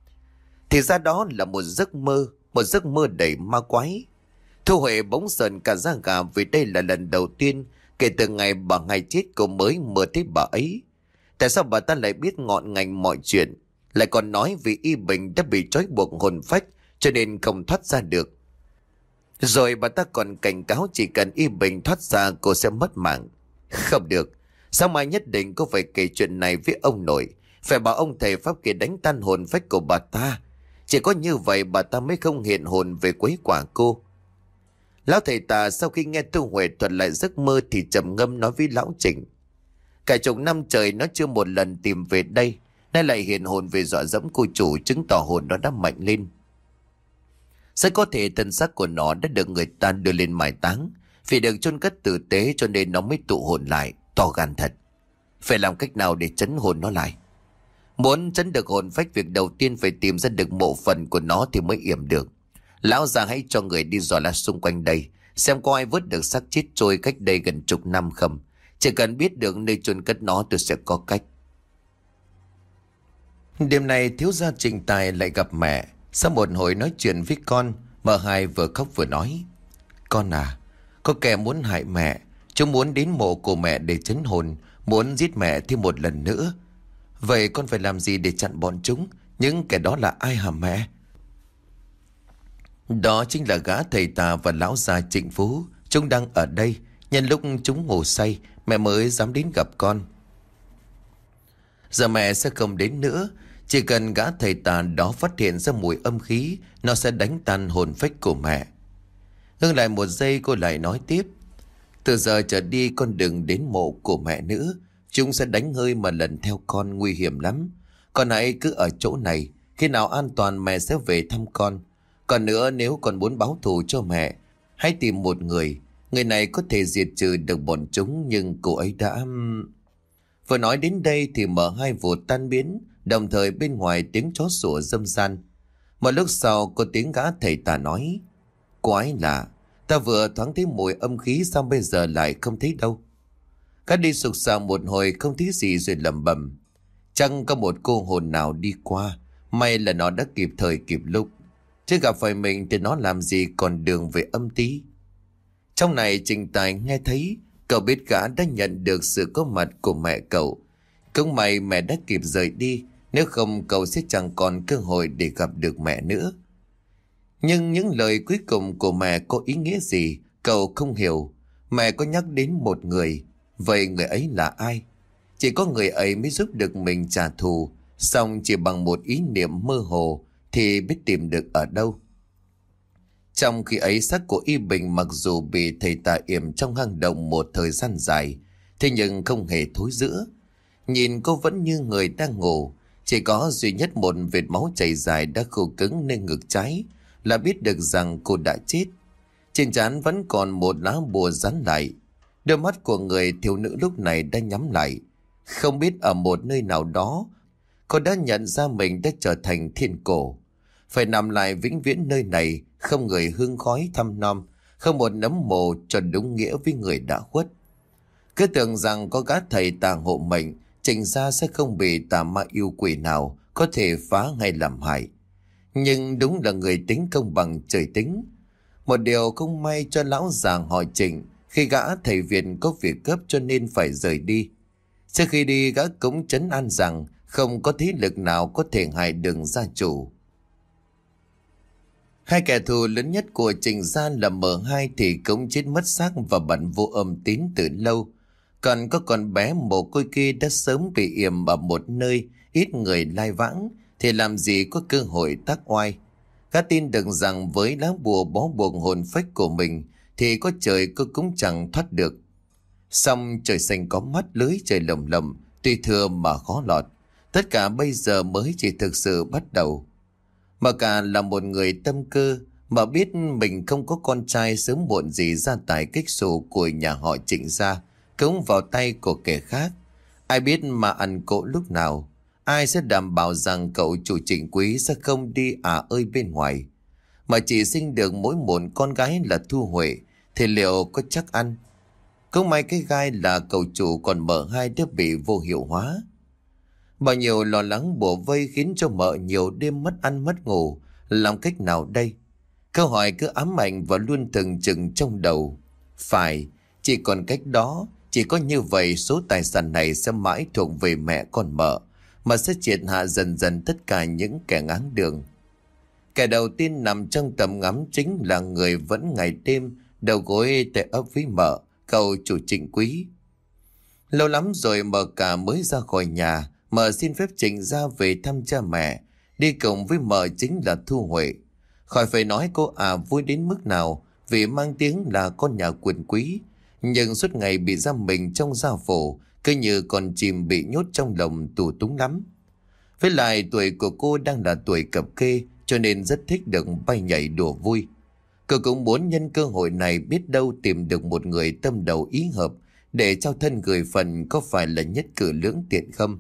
Thì ra đó là một giấc mơ đầy ma quái. Thu Huệ bỗng sờn cả da gà vì đây là lần đầu tiên kể từ ngày bà ngày chết cô mới mơ thấy bà ấy. Tại sao bà ta lại biết ngọn ngành mọi chuyện, lại còn nói vì Y Bình đã bị trói buộc hồn phách cho nên không thoát ra được. Rồi bà ta còn cảnh cáo chỉ cần Y Bình thoát ra cô sẽ mất mạng. Không được, sao mai nhất định cô phải kể chuyện này với ông nội, phải bảo ông thầy pháp kia đánh tan hồn phách của bà ta. Chỉ có như vậy bà ta mới không hiện hồn về quấy quả cô. Lão thầy tà sau khi nghe Thu Huệ thuật lại giấc mơ thì trầm ngâm nói với lão Trịnh, cả chục năm trời nó chưa một lần tìm về đây, nay lại hiện hồn về dọa dẫm cô chủ, chứng tỏ hồn nó đã mạnh lên. Rất có thể thân xác của nó đã được người ta đưa lên mai táng, vì được chôn cất tử tế cho nên nó mới tụ hồn lại. To gan thật. Phải làm cách nào để trấn hồn nó lại? Muốn trấn được hồn phách, việc đầu tiên phải tìm ra được mộ phần của nó thì mới yểm được. Lão già hãy cho người đi dò la xung quanh đây, xem có ai vớt được xác chết trôi cách đây gần chục năm không. Chỉ cần biết được nơi chôn cất nó tôi sẽ có cách. Đêm nay thiếu gia Trình Tài lại gặp mẹ. Sau một hồi nói chuyện với con, mợ hai vừa khóc vừa nói, con à, có kẻ muốn hại mẹ. Chúng muốn đến mộ của mẹ để trấn hồn, muốn giết mẹ thêm một lần nữa. Vậy con phải làm gì để chặn bọn chúng? Những kẻ đó là ai hả mẹ? Đó chính là gã thầy tà và lão già Trịnh Phú. Chúng đang ở đây. Nhân lúc chúng ngủ say, mẹ mới dám đến gặp con. Giờ mẹ sẽ không đến nữa. Chỉ cần gã thầy tà đó phát hiện ra mùi âm khí, nó sẽ đánh tan hồn phách của mẹ. Ngưng lại một giây, cô lại nói tiếp, từ giờ trở đi con đừng đến mộ của mẹ nữa. Chúng sẽ đánh hơi mà lần theo con, nguy hiểm lắm. Con hãy cứ ở chỗ này, khi nào an toàn mẹ sẽ về thăm con. Còn nữa, nếu con muốn báo thù cho mẹ, hãy tìm một người. Người này có thể diệt trừ được bọn chúng, nhưng cô ấy đã... Vừa nói đến đây thì M2 vụt tan biến, đồng thời bên ngoài tiếng chó sủa râm ran. Một lúc sau có tiếng gã thầy tà nói: Quái lạ, ta vừa thoáng thấy mùi âm khí, sao bây giờ lại không thấy đâu? Gã đi sục sạo một hồi không thấy gì rồi lẩm bẩm: Chẳng có một cô hồn nào đi qua, may là nó đã kịp thời kịp lúc, chứ gặp phải mình thì nó làm gì còn đường về âm tí. Trong này Trình Tài nghe thấy, cậu biết gã đã nhận được sự có mặt của mẹ cậu. Cũng may mẹ đã kịp rời đi, nếu không cậu sẽ chẳng còn cơ hội để gặp được mẹ nữa. Nhưng những lời cuối cùng của mẹ có ý nghĩa gì cậu không hiểu. Mẹ có nhắc đến một người, vậy người ấy là ai? Chỉ có người ấy mới giúp được mình trả thù, song chỉ bằng một ý niệm mơ hồ thì biết tìm được ở đâu. Trong khi ấy xác của Y Bình mặc dù bị thầy tà yểm trong hang động một thời gian dài, thế nhưng không hề thối rữa. Nhìn cô vẫn như người đang ngủ, chỉ có duy nhất một vệt máu chảy dài đã khô cứng nơi ngực trái là biết được rằng cô đã chết. Trên trán vẫn còn một lá bùa dán lại. Đôi mắt của người thiếu nữ lúc này đã nhắm lại. Không biết ở một nơi nào đó, cô đã nhận ra mình đã trở thành thiên cổ. Phải nằm lại vĩnh viễn nơi này, không người hương khói thăm nom, không một nấm mồ cho đúng nghĩa với người đã khuất. Cứ tưởng rằng có gã thầy tà hộ mệnh, Trình gia sẽ không bị tà ma yêu quỷ nào có thể phá hay làm hại. Nhưng đúng là người tính công bằng trời tính. Một điều không may cho lão già họ Trình, khi gã thầy Việt có việc gấp cho nên phải rời đi. Trước khi đi, gã cũng trấn an rằng không có thế lực nào có thể hại được gia chủ. Hai kẻ thù lớn nhất của Trình gia là M2 thì cũng chết mất xác và bận vô âm tín từ lâu. Còn có con bé mồ côi kia đã sớm bị yểm ở một nơi ít người lai vãng, thì làm gì có cơ hội tác oai. Gã tin được rằng với lá bùa bó buộc hồn phách của mình thì có trời cô cũng chẳng thoát được. Song trời xanh có mắt, lưới trời lồng lộng, tuy thừa mà khó lọt. Tất cả bây giờ mới chỉ thực sự bắt đầu. Mà cả là một người tâm cơ, mà biết mình không có con trai, sớm muộn gì gia tài kích xù của nhà họ Trịnh gia cống vào tay của kẻ khác. Ai biết mà ăn cỗ lúc nào. Ai sẽ đảm bảo rằng cậu chủ Trịnh Quý sẽ không đi ơi bên ngoài, mà chỉ sinh được mỗi một con gái là Thu Huệ, thì liệu có chắc ăn? Cũng may cái gai là cậu chủ còn M2 đã bị vô hiệu hóa. Bao nhiêu lo lắng bủa vây khiến cho mợ nhiều đêm mất ăn mất ngủ. Làm cách nào đây? Câu hỏi cứ ám ảnh và luôn từng chừng trong đầu. Phải, chỉ còn cách đó. Chỉ có như vậy số tài sản này sẽ mãi thuộc về mẹ con mợ, mà sẽ triệt hạ dần dần tất cả những kẻ ngáng đường. Kẻ đầu tiên nằm trong tầm ngắm chính là người vẫn ngày đêm đầu gối tệ ấp với mợ, cậu chủ Trịnh Quý. Lâu lắm rồi mợ cả mới ra khỏi nhà. Mợ xin phép Trịnh ra về thăm cha mẹ. Đi cùng với mợ chính là Thu Huệ. Khỏi phải nói cô vui đến mức nào, vì mang tiếng là con nhà quyền quý, nhưng suốt ngày bị giam mình trong gia phủ, cứ như con chim bị nhốt trong lồng tù túng lắm. Với lại tuổi của cô đang là tuổi cập kê, cho nên rất thích được bay nhảy đùa vui. Cô cũng muốn nhân cơ hội này biết đâu tìm được một người tâm đầu ý hợp để trao thân gửi phần, có phải là nhất cử lưỡng tiện không?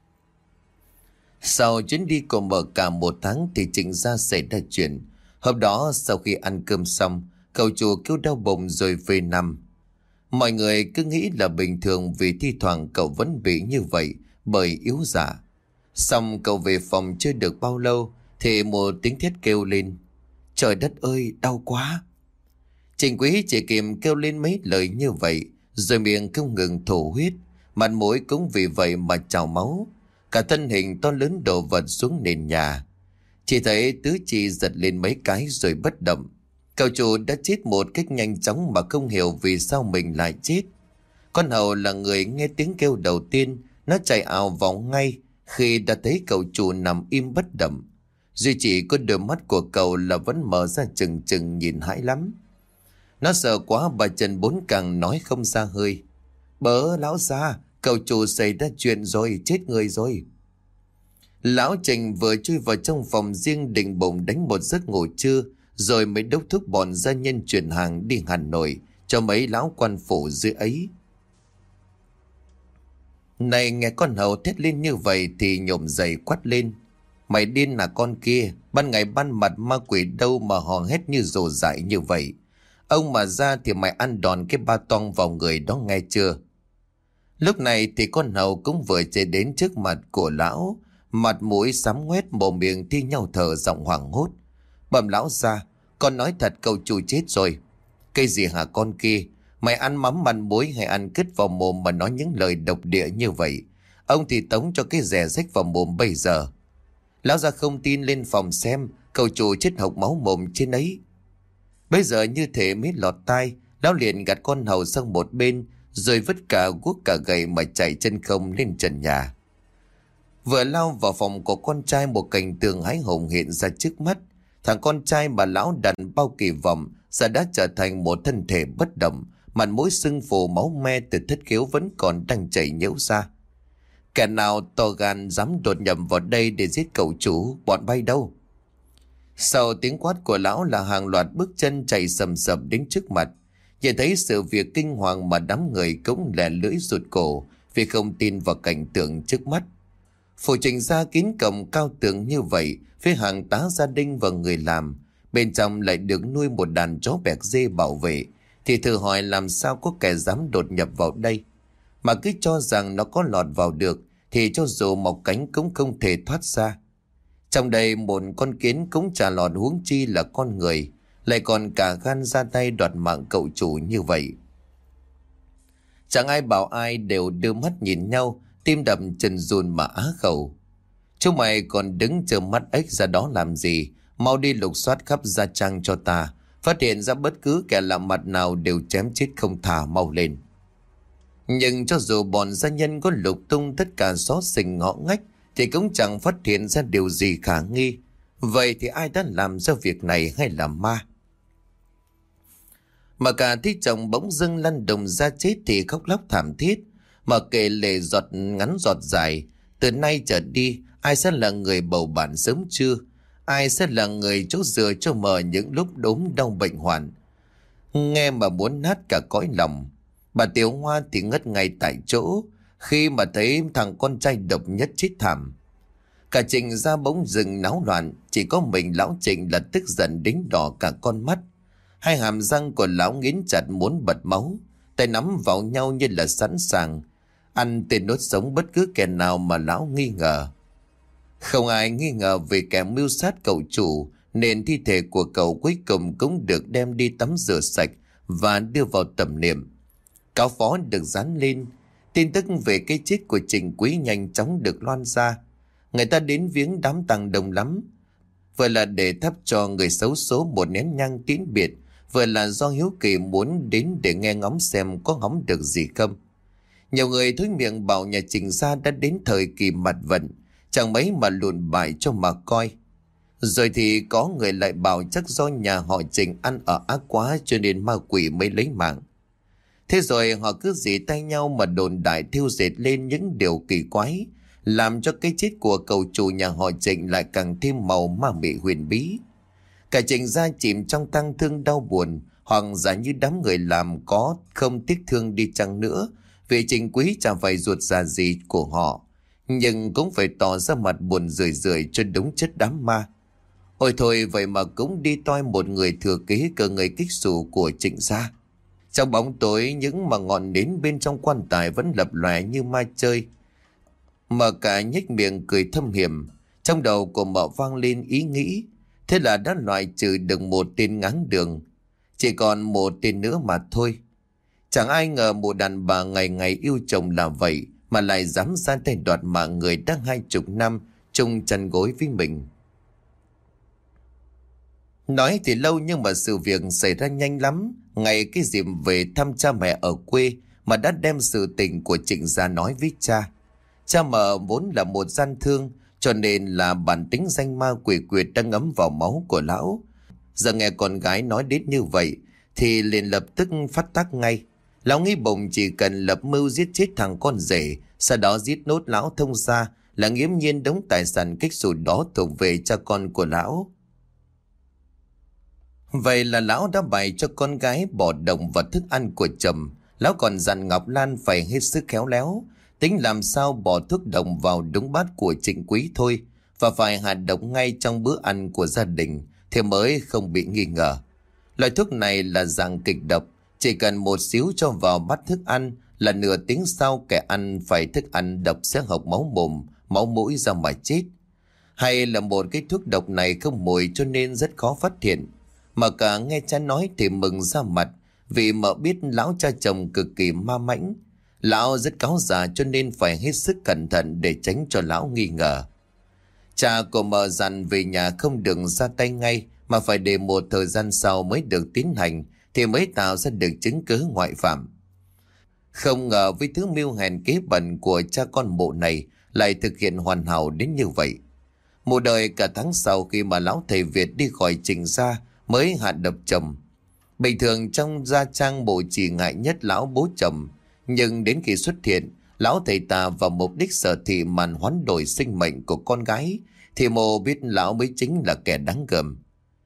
Sau chuyến đi của mợ cả một tháng thì Trịnh gia xảy ra chuyện. Hôm đó sau khi ăn cơm xong, cậu chủ kêu đau bụng rồi về nằm. Mọi người cứ nghĩ là bình thường vì thi thoảng cậu vẫn bị như vậy bởi yếu dạ. Xong cậu về phòng chưa được bao lâu thì một tiếng thét kêu lên: Trời đất ơi, đau quá! Trịnh Quý chỉ kịp kêu lên mấy lời như vậy, rồi miệng không ngừng thổ huyết, mặt mũi cũng vì vậy mà trào máu. Cả thân hình to lớn đổ vật xuống nền nhà. Chỉ thấy tứ chi giật lên mấy cái rồi bất động. Cậu chủ đã chết một cách nhanh chóng mà không hiểu vì sao mình lại chết. Con hầu là người nghe tiếng kêu đầu tiên. Nó chạy ào vào ngay khi đã thấy cậu chủ nằm im bất động. Duy chỉ có đôi mắt của cậu là vẫn mở ra chừng chừng nhìn hãi lắm. Nó sợ quá, bà Trần Bốn Càng nói không ra hơi: Bớ lão gia, cậu chủ xảy ra chuyện rồi, chết người rồi. Lão Trình vừa chui vào trong phòng riêng định bụng đánh một giấc ngủ trưa, rồi mới đốc thúc bọn gia nhân chuyển hàng đi Hà Nội cho mấy lão quan phủ dưới ấy. Này nghe con hầu thét lên như vậy thì nhổm dậy quát lên: Mày điên là con kia, ban ngày ban mặt ma quỷ đâu mà hò hét như rồ dại như vậy. Ông mà ra thì mày ăn đòn cái ba toang vào người đó nghe chưa? Lúc này thì con hầu cũng vừa chạy đến trước mặt của lão, mặt mũi xám ngoét, mồm miệng thi nhau thở, giọng hoảng hốt: Bẩm lão ra, con nói thật cậu chủ chết rồi. Cái gì hả con kia? Mày ăn mắm ăn muối hay ăn cứt vào mồm mà nói những lời độc địa như vậy? Ông thì tống cho cái rẻ rách vào mồm bây giờ. Lão ra không tin lên phòng xem, cậu chủ chết hộc máu mồm trên ấy. Bây giờ như thể mới lọt tai, lão liền gạt con hầu sang một bên, rồi vứt cả guốc cả gậy mà chạy chân không lên trần nhà. Vừa lao vào phòng của con trai, một cảnh tượng hãi hùng hiện ra trước mắt. Thằng con trai mà lão đặt bao kỳ vọng giờ đã trở thành một thân thể bất động, mặt mũi sưng phù, máu me từ thất khiếu vẫn còn đang chảy nhễu ra. Kẻ nào to gan dám đột nhập vào đây để giết cậu chủ, bọn bay đâu? Sau tiếng quát của lão là hàng loạt bước chân chạy sầm sập đến trước mặt. Nhìn thấy sự việc kinh hoàng mà đám người cũng lẻ lưỡi rụt cổ vì không tin vào cảnh tượng trước mắt. Phủ Trình gia kín cổng cao tường như vậy, với hàng tá gia đình và người làm, bên trong lại được nuôi một đàn chó bẹc dê bảo vệ, thì thử hỏi làm sao có kẻ dám đột nhập vào đây. Mà cứ cho rằng nó có lọt vào được thì cho dù mọc cánh cũng không thể thoát ra. Trong đây một con kiến cũng chả lọt, huống chi là con người, lại còn cả gan ra tay đoạt mạng cậu chủ như vậy. Chẳng ai bảo ai, đều đưa mắt nhìn nhau, tim đập chân run mà á khẩu. Chúng mày còn đứng chờ mắt ếch ra đó làm gì? Mau đi lục soát khắp gia trang cho ta, phát hiện ra bất cứ kẻ lạ mặt nào đều chém chết không thả, mau lên. Nhưng cho dù bọn gia nhân có lục tung tất cả xó xỉnh ngõ ngách thì cũng chẳng phát hiện ra điều gì khả nghi. Vậy thì ai đã làm ra việc này, hay là ma? Mà cả thi chồng bỗng dưng lăn đồng ra chết thì khóc lóc thảm thiết, mà kể lệ giọt ngắn giọt dài. Từ nay trở đi, ai sẽ là người bầu bạn sớm trưa? Ai sẽ là người chỗ dựa cho mờ những lúc đốm đau bệnh hoạn? Nghe mà muốn nát cả cõi lòng. Bà Tiểu Hoa thì ngất ngay tại chỗ khi mà thấy thằng con trai độc nhất chết thảm. Cả Trịnh gia bỗng dừng náo loạn, chỉ có mình lão Trịnh là tức giận đến đỏ cả con mắt. Hai hàm răng của lão nghiến chặt muốn bật máu, tay nắm vào nhau như là sẵn sàng ăn tên nuốt sống bất cứ kẻ nào mà lão nghi ngờ. Không ai nghi ngờ về kẻ mưu sát cậu chủ, nên thi thể của cậu cuối cùng cũng được đem đi tắm rửa sạch và đưa vào tẩm niệm. Cáo phó được dán lên, tin tức về cái chết của Trịnh Quý nhanh chóng được loan ra. Người ta đến viếng đám tang đông lắm, vừa là để thắp cho người xấu số một nén nhang tiễn biệt, vừa là do hiếu kỳ muốn đến để nghe ngóng xem có ngóng được gì không. Nhiều người thối miệng bảo nhà Trịnh gia đã đến thời kỳ mặt vận, chẳng mấy mà lùn bại cho mà coi. Rồi thì có người lại bảo chắc do nhà họ Trịnh ăn ở ác quá cho nên ma quỷ mới lấy mạng. Thế rồi họ cứ dỉ tay nhau mà đồn đại thiêu dệt lên những điều kỳ quái, làm cho cái chết của cậu chủ nhà họ Trịnh lại càng thêm màu ma mị huyền bí. Cả Trịnh gia chìm trong tang thương đau buồn, hoặc giả như đám người làm có không tiếc thương đi chăng nữa, vì Trịnh Quý chả phải ruột già gì của họ, nhưng cũng phải tỏ ra mặt buồn rười rượi cho đúng chất đám ma. Ôi thôi, vậy mà cũng đi toi một người thừa kế cờ người kích xù của Trịnh gia. Trong bóng tối, những mà ngọn nến bên trong quan tài vẫn lập lòe như ma chơi. Mà cả nhếch miệng cười thâm hiểm. Trong đầu của mợ vang lên ý nghĩ, thế là đã loại trừ được một tên ngáng đường, chỉ còn một tên nữa mà thôi. Chẳng ai ngờ một đàn bà ngày ngày yêu chồng là vậy mà lại dám ra tay đoạt mạng người đã 20 năm chung chăn gối với mình. Nói thì lâu nhưng mà sự việc xảy ra nhanh lắm. Ngày cái dịp về thăm cha mẹ ở quê mà đã đem sự tình của Trịnh gia nói với cha. Cha mợ vốn là một gian thương, cho nên là bản tính danh ma quỷ quyệt đang ngấm vào máu của lão. Giờ nghe con gái nói đến như vậy thì liền lập tức phát tác ngay. Lão nghĩ bụng chỉ cần lập mưu giết chết thằng con rể, sau đó giết nốt lão thông gia là nghiễm nhiên đống tài sản kích xù đó thuộc về cha con của lão. Vậy là lão đã bày cho con gái bỏ đồng vào thức ăn của chồng. Lão còn dặn Ngọc Lan phải hết sức khéo léo, tính làm sao bỏ thuốc đồng vào đúng bát của Trịnh Quý thôi, và phải hạ độc ngay trong bữa ăn của gia đình thì mới không bị nghi ngờ. Loại thuốc này là dạng kịch độc, chỉ cần một xíu cho vào bát thức ăn là nửa tiếng sau kẻ ăn phải thức ăn độc sẽ hộc máu mồm, máu mũi ra mà chết. Hay là một cái thuốc độc này không mùi cho nên rất khó phát hiện. Mà cả nghe cha nói thì mừng ra mặt, vì mợ biết lão cha chồng cực kỳ ma mãnh. Lão rất cáu già cho nên phải hết sức cẩn thận để tránh cho lão nghi ngờ. Cha của mợ dặn về nhà không được ra tay ngay, mà phải để một thời gian sau mới được tiến hành thì mới tạo ra được chứng cứ ngoại phạm. Không ngờ với thứ mưu hèn kế bẩn của cha con mụ này lại thực hiện hoàn hảo đến như vậy. Một đời cả tháng sau khi mà lão thầy Việt đi khỏi Trình gia mới hạ độc chồng. Bình thường trong gia trang bộ chỉ ngại nhất lão bố chồng, nhưng đến khi xuất hiện, lão thầy tà vào mục đích sở thị màn hoán đổi sinh mệnh của con gái, thì mộ biết lão mới chính là kẻ đáng gờm.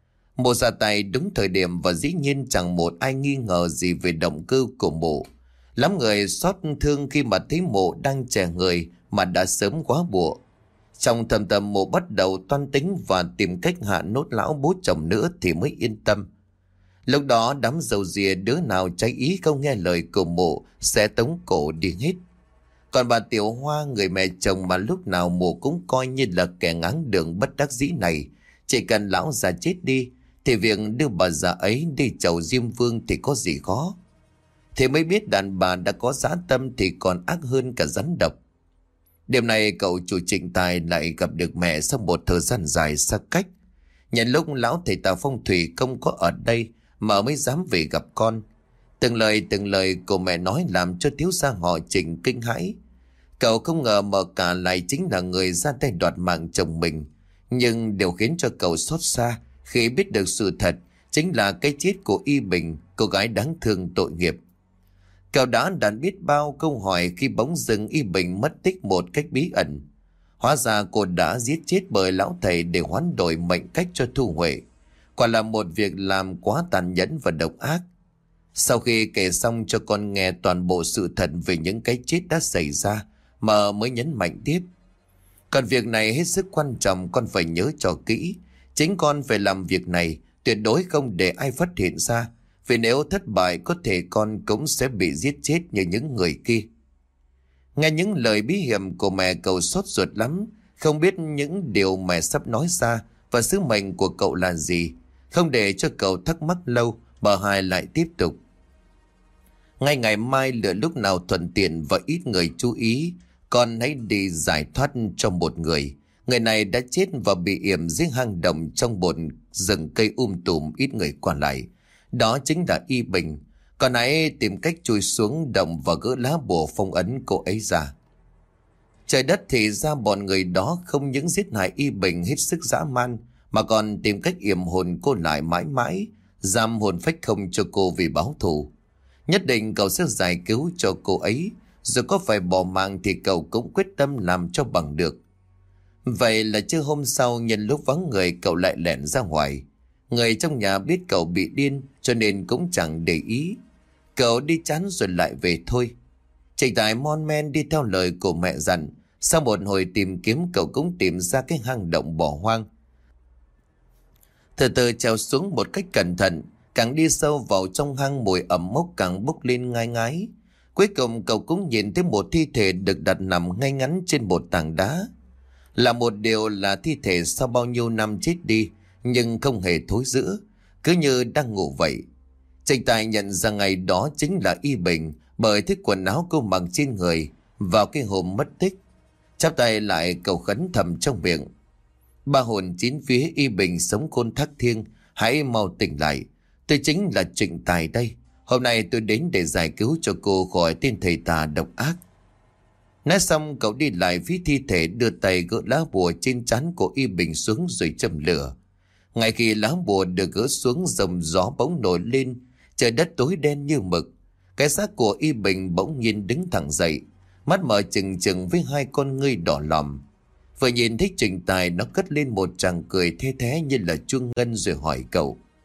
Mộ ra tay đúng thời điểm và dĩ nhiên chẳng một ai nghi ngờ gì về động cơ của mộ. Lắm người xót thương khi mà thấy mộ đang trẻ người mà đã sớm quá bụa. Trong thầm tâm mộ bắt đầu toan tính và tìm cách hạ nốt lão bố chồng nữa thì mới yên tâm. Lúc đó đám dầu dìa đứa nào trái ý không nghe lời của mộ sẽ tống cổ đi hết. Còn bà Tiểu Hoa, người mẹ chồng mà lúc nào mộ cũng coi như là kẻ ngáng đường bất đắc dĩ này, chỉ cần lão già chết đi thì việc đưa bà già ấy đi chầu Diêm Vương thì có gì khó. Thì mới biết đàn bà đã có dã tâm thì còn ác hơn cả rắn độc. Đêm nay cậu chủ Trịnh Tài lại gặp được mẹ sau một thời gian dài xa cách. Nhận lúc lão thầy tà phong thủy không có ở đây mà mới dám về gặp con. Từng lời của mẹ nói làm cho thiếu gia họ Trịnh kinh hãi. Cậu không ngờ mợ cả lại chính là người ra tay đoạt mạng chồng mình. Nhưng điều khiến cho cậu xót xa khi biết được sự thật chính là cái chết của Y Bình, cô gái đáng thương tội nghiệp. Cậu đã đặt biết bao câu hỏi khi bỗng dưng Y Bình mất tích một cách bí ẩn. Hóa ra cô đã giết chết bởi lão thầy để hoán đổi mệnh cách cho Thu Huệ. Quả là một việc làm quá tàn nhẫn và độc ác. Sau khi kể xong cho con nghe toàn bộ sự thật về những cái chết đã xảy ra, mợ mới nhấn mạnh tiếp. Còn việc này hết sức quan trọng, con phải nhớ cho kỹ. Chính con phải làm việc này, tuyệt đối không để ai phát hiện ra. Vì nếu thất bại có thể con cũng sẽ bị giết chết như những người kia. Nghe những lời bí hiểm của mẹ, cậu sốt ruột lắm. Không biết những điều mẹ sắp nói ra và sứ mệnh của cậu là gì. Không để cho cậu thắc mắc lâu, bà Hai lại tiếp tục. Ngay ngày mai lựa lúc nào thuận tiện và ít người chú ý, con hãy đi giải thoát cho một người. Người này đã chết và bị yểm dưới hang động trong một rừng cây tùm ít người qua lại. Đó chính là Y Bình. Con hãy tìm cách chui xuống động và gỡ lá bùa phong ấn cô ấy ra. Trời đất thì ra bọn người đó không những giết hại Y Bình hết sức dã man, mà còn tìm cách yểm hồn cô lại mãi mãi, giam hồn phách không cho cô vì báo thù. Nhất định cậu sẽ giải cứu cho cô ấy, dù có phải bỏ mạng thì cậu cũng quyết tâm làm cho bằng được. Vậy là trưa hôm sau, nhân lúc vắng người, cậu lại lẻn ra ngoài. Người trong nhà biết cậu bị điên cho nên cũng chẳng để ý. Cậu đi chán rồi lại về thôi. Trịnh Tài mon men đi theo lời của mẹ dặn. Sau một hồi tìm kiếm, cậu cũng tìm ra cái hang động bỏ hoang. Từ từ trèo xuống một cách cẩn thận. Càng đi sâu vào trong hang, mùi ẩm mốc càng bốc lên ngai ngái. Cuối cùng cậu cũng nhìn thấy một thi thể được đặt nằm ngay ngắn trên một tảng đá. Là một điều là thi thể sau bao nhiêu năm chết đi, nhưng không hề thối rữa, cứ như đang ngủ vậy. Trịnh Tài nhận ra ngày đó chính là Y Bình, bởi thích quần áo cô mặc trên người vào cái hôm mất tích. Chắp tay lại cầu khấn thầm trong miệng. Ba hồn chín phía, Y Bình sống khôn thác thiêng, hãy mau tỉnh lại. Tôi chính là Trịnh Tài đây. Hôm nay tôi đến để giải cứu cho cô khỏi tên thầy tà độc ác. Nói xong cậu đi lại phía thi thể, đưa tay gỡ lá bùa trên trán của Y Bình xuống rồi châm lửa. Ngay khi lá bùa được gỡ xuống, dòng gió bỗng nổi lên, trời đất tối đen như mực. Cái xác của Y Bình bỗng nhiên đứng thẳng dậy, mắt mở trừng trừng với hai con ngươi đỏ lòm. Vừa nhìn thấy Trịnh Tài, nó cất lên một tràng cười the thé như là chuông ngân rồi hỏi cậu.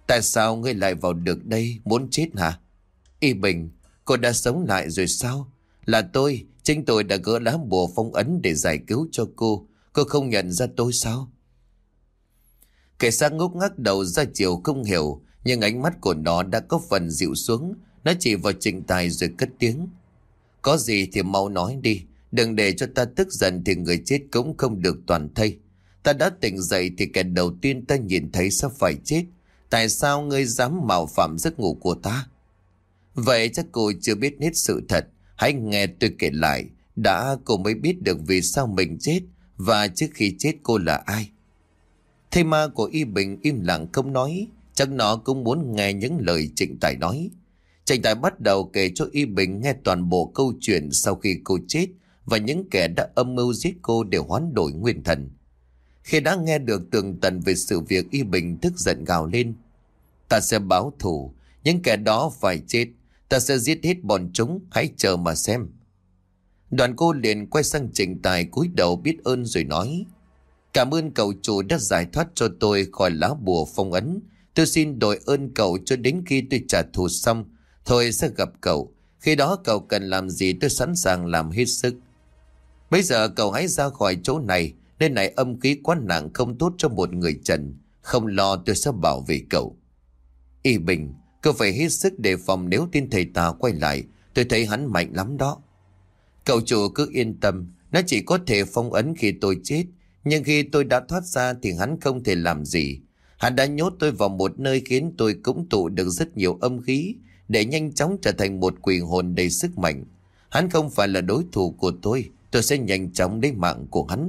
Tại sao ngươi lại vào được đây, muốn chết hả? Y Bình, cô đã sống lại rồi sao? Là tôi, chính tôi đã gỡ lá bùa phong ấn để giải cứu cho cô. Cô không nhận ra tôi sao? Kẻ xác ngốc ngác đầu ra chiều không hiểu, nhưng ánh mắt của nó đã có phần dịu xuống. Nó chỉ vào Trịnh Tài rồi cất tiếng. Có gì thì mau nói đi, đừng để cho ta tức giận thì người chết cũng không được toàn thây. Ta đã tỉnh dậy thì kẻ đầu tiên ta nhìn thấy sắp phải chết. Tại sao ngươi dám mạo phạm giấc ngủ của ta? Vậy chắc cô chưa biết hết sự thật. Hãy nghe tôi kể lại. Đã cô mới biết được vì sao mình chết, và trước khi chết cô là ai. Thây ma của Y Bình im lặng không nói. Chắc nó cũng muốn nghe những lời Trịnh Tài nói. Trịnh Tài bắt đầu kể cho Y Bình nghe toàn bộ câu chuyện sau khi cô chết, và những kẻ đã âm mưu giết cô để hoán đổi nguyên thần. Khi đã nghe được tường tận về sự việc, Y Bình tức giận gào lên. Ta sẽ báo thù, những kẻ đó phải chết. Ta sẽ giết hết bọn chúng, hãy chờ mà xem. Đoàn cô liền quay sang Trịnh Tài cúi đầu biết ơn rồi nói. Cảm ơn cậu chủ đã giải thoát cho tôi khỏi lá bùa phong ấn. Tôi xin đội ơn cậu cho đến khi tôi trả thù xong, tôi sẽ gặp cậu. Khi đó cậu cần làm gì tôi sẵn sàng làm hết sức. Bây giờ cậu hãy ra khỏi chỗ này. Nơi này âm khí quá nặng, không tốt cho một người trần. Không lo, tôi sẽ bảo vệ cậu. Y Bình, cậu phải hết sức đề phòng nếu tin thầy tà quay lại. Tôi thấy hắn mạnh lắm đó. Cậu chủ cứ yên tâm, nó chỉ có thể phong ấn khi tôi chết. Nhưng khi tôi đã thoát ra thì hắn không thể làm gì. Hắn đã nhốt tôi vào một nơi khiến tôi cũng tụ được rất nhiều âm khí, để nhanh chóng trở thành một quỷ hồn đầy sức mạnh. Hắn không phải là đối thủ của tôi sẽ nhanh chóng lấy mạng của hắn.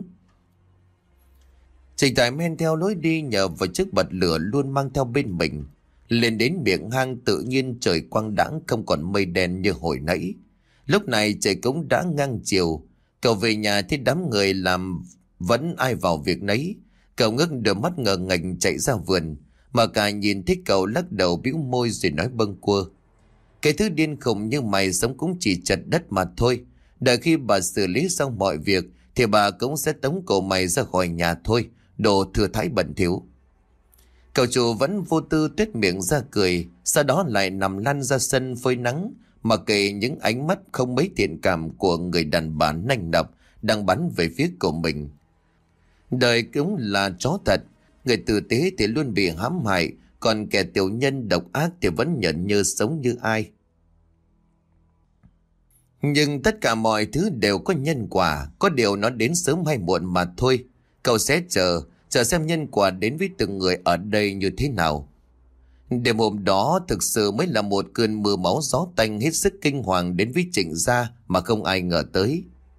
Trịnh Tài men theo lối đi nhờ vào chiếc bật lửa luôn mang theo bên mình. Lên đến miệng hang tự nhiên trời quang đãng, không còn mây đen như hồi nãy. Lúc này trời cũng đã ngang chiều. Cậu về nhà thấy đám người làm vẫn ai vào việc nấy. Cậu ngước đôi mắt ngờ ngành chạy ra vườn, mà cả nhìn thấy cậu lắc đầu bĩu môi rồi nói bâng quơ. Cái thứ điên khùng như mày sống cũng chỉ chật đất mà thôi. Đợi khi bà xử lý xong mọi việc thì bà cũng sẽ tống cổ mày ra khỏi nhà thôi. Đồ thừa thãi bẩn thỉu. Cậu chủ vẫn vô tư tuét miệng ra cười, sau đó lại nằm lăn ra sân phơi nắng, mà kệ những ánh mắt không mấy thiện cảm của người đàn bà nanh nọc đang bắn về phía của mình. Đời cũng là chó thật, người tử tế thì luôn bị hãm hại, còn kẻ tiểu nhân độc ác thì vẫn nhẫn nhơ sống như ai. Nhưng tất cả mọi thứ đều có nhân quả, có điều nó đến sớm hay muộn mà thôi. Cậu sẽ chờ xem nhân quả đến với từng người ở đây như thế nào. Đêm hôm đó thực sự mới là một cơn mưa máu gió tanh hết sức kinh hoàng đến với Trịnh gia mà không ai ngờ tới.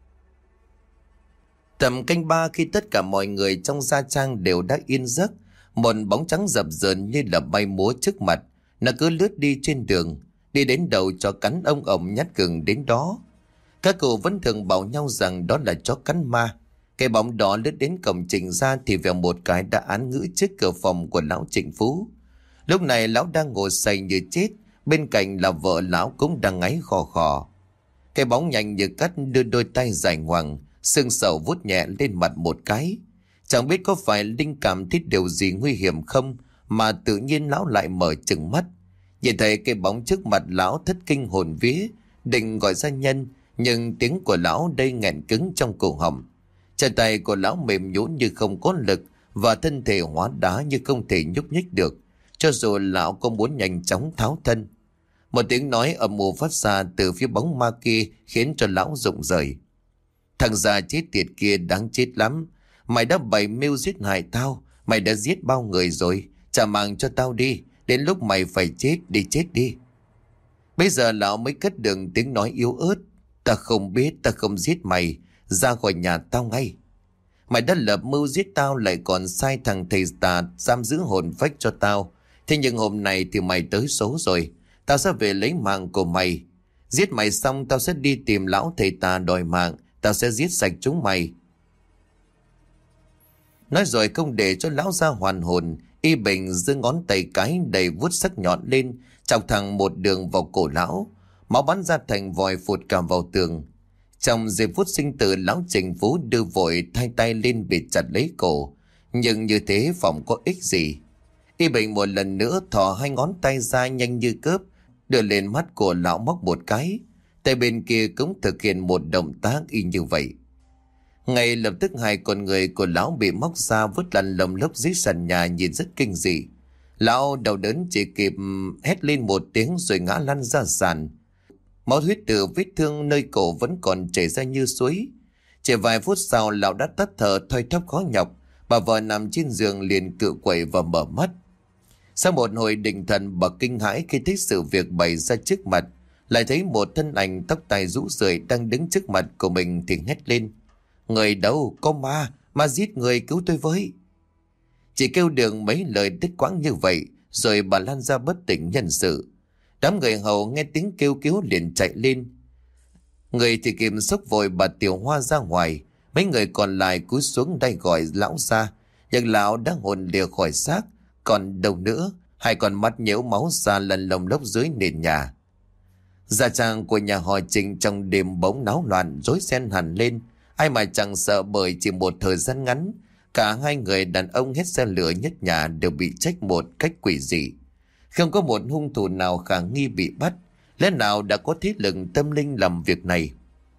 Tầm canh ba, khi tất cả mọi người trong gia trang đều đã yên giấc, một bóng trắng dập dờn như là bay múa trước mặt. Nó cứ lướt đi trên đường, đi đến đầu chó cắn ông ổng nhát gừng đến đó. Các cụ vẫn thường bảo nhau rằng đó là chó cắn ma. Cái bóng đó lướt đến cổng Trịnh gia thì vèo một cái đã án ngữ trước cửa phòng của lão Trịnh Phú. Lúc này lão đang ngồi say như chết, bên cạnh là vợ lão cũng đang ngáy khò khò. Cái bóng nhanh như cắt đưa đôi tay dài ngoằng, sưng sầu vuốt nhẹ lên mặt một cái. Chẳng biết có phải linh cảm thấy điều gì nguy hiểm không, mà tự nhiên lão lại mở trừng mắt. Nhìn thấy cái bóng trước mặt lão thất kinh hồn vía, định gọi gia nhân, nhưng tiếng của lão đây nghẹn cứng trong cổ họng. Chân tay của lão mềm nhũn như không có lực, và thân thể hóa đá như không thể nhúc nhích được, cho dù lão có muốn nhanh chóng tháo thân. Một tiếng nói ầm ầm phát ra từ phía bóng ma kia khiến cho lão rụng rời. Thằng già chết tiệt kia đáng chết lắm. Mày đã bày mưu giết hại tao. Mày đã giết bao người rồi. Trả mạng cho tao đi. Đến lúc mày phải chết đi, chết đi. Bây giờ lão mới cất được tiếng nói yếu ớt. Ta không biết, ta không giết mày. Ra khỏi nhà tao ngay. Mày đã lập mưu giết tao, lại còn sai thằng thầy tà giam giữ hồn phách cho tao. Thế nhưng hôm nay thì mày tới số rồi. Tao sẽ về lấy mạng của mày. Giết mày xong tao sẽ đi tìm lão thầy tà đòi mạng. Tao sẽ giết sạch chúng mày. Nói rồi không để cho lão ra hoàn hồn, Y Bình giơ ngón tay cái đầy vuốt sắc nhọn lên, chọc thẳng một đường vào cổ lão. Máu bắn ra thành vòi phụt cả vào tường. Trong giây phút sinh tử, lão Trịnh Phú đưa vội thay tay lên bịt chặt lấy cổ. Nhưng như thế phòng có ích gì. Y Bình một lần nữa thò hai ngón tay ra nhanh như cớp, đưa lên mắt của lão móc một cái. Tay bên kia cũng thực hiện một động tác y như vậy. Ngay lập tức hai con người của lão bị móc ra vứt lăn lồng lốc dưới sàn nhà, nhìn rất kinh dị. Lão đau đớn chỉ kịp hét lên một tiếng rồi ngã lăn ra sàn. Máu huyết từ vết thương nơi cổ vẫn còn chảy ra như suối. Chỉ vài phút sau lão đã tắt thở thoi thóp khó nhọc. Bà vợ nằm trên giường liền cựa quậy và mở mắt. Sau một hồi định thần, bà kinh hãi khi thấy sự việc bày ra trước mặt. Lại thấy một thân ảnh tóc tai rũ rượi đang đứng trước mặt của mình thì hét lên: "Người đâu? Có ma! Ma giết người, cứu tôi với!" Chỉ kêu đường mấy lời đứt quãng như vậy, rồi bà lan ra bất tỉnh nhân sự. Đám người hầu nghe tiếng kêu cứu liền chạy lên. Người thì kịp xốc vội bà Tiểu Hoa ra ngoài. Mấy người còn lại cúi xuống đay gọi lão ra, nhưng lão đã hồn lìa khỏi xác. Còn đâu nữa, hai con mắt nhễu máu ra lần lồng lốc dưới nền nhà. Gia trang của nhà họ Trình trong đêm bỗng náo loạn, rối ren hẳn lên. Ai mà chẳng sợ, bởi chỉ một thời gian ngắn, cả hai người đàn ông hết xe lửa nhất nhà đều bị trách một cách quỷ dị. Không có một hung thủ nào khả nghi bị bắt. Lẽ nào đã có thế lực tâm linh làm việc này?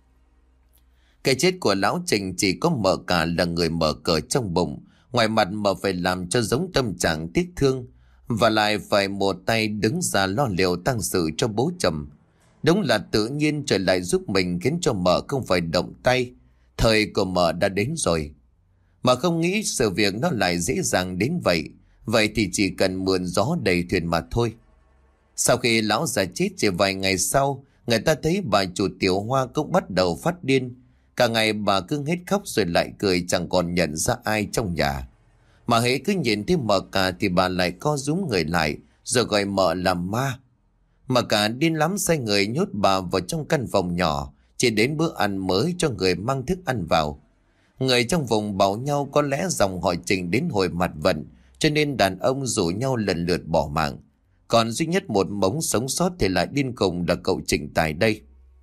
Cái chết của lão Trình chỉ có Mợ Cả là người mở cờ trong bụng. Ngoài mặt Mợ phải làm cho giống tâm trạng tiếc thương, và lại phải một tay đứng ra lo liệu tang sự cho bố chồng. Đúng là tự nhiên trời lại giúp mình, khiến cho Mợ không phải động tay. Thời của Mợ đã đến rồi. Mà không nghĩ sự việc nó lại dễ dàng đến vậy. Vậy thì chỉ cần mượn gió đầy thuyền mà thôi. Sau khi lão già chết, chỉ vài ngày sau, người ta thấy bà chủ Tiểu Hoa cũng bắt đầu phát điên. Cả ngày bà cứ hết khóc rồi lại cười, chẳng còn nhận ra ai trong nhà. Mà hễ cứ nhìn thấy Mợ Cả thì bà lại co rúm người lại, rồi gọi Mợ là ma. Mợ Cả điên lắm, sai người nhốt bà vào trong căn phòng nhỏ, chỉ đến bữa ăn mới cho người mang thức ăn vào. Người trong vùng bảo nhau có lẽ dòng họ Trình đến hồi mặt vận, cho nên đàn ông rủ nhau lần lượt bỏ mạng. Còn duy nhất một mống sống sót thì lại điên khùng là cậu Trình Tài đây.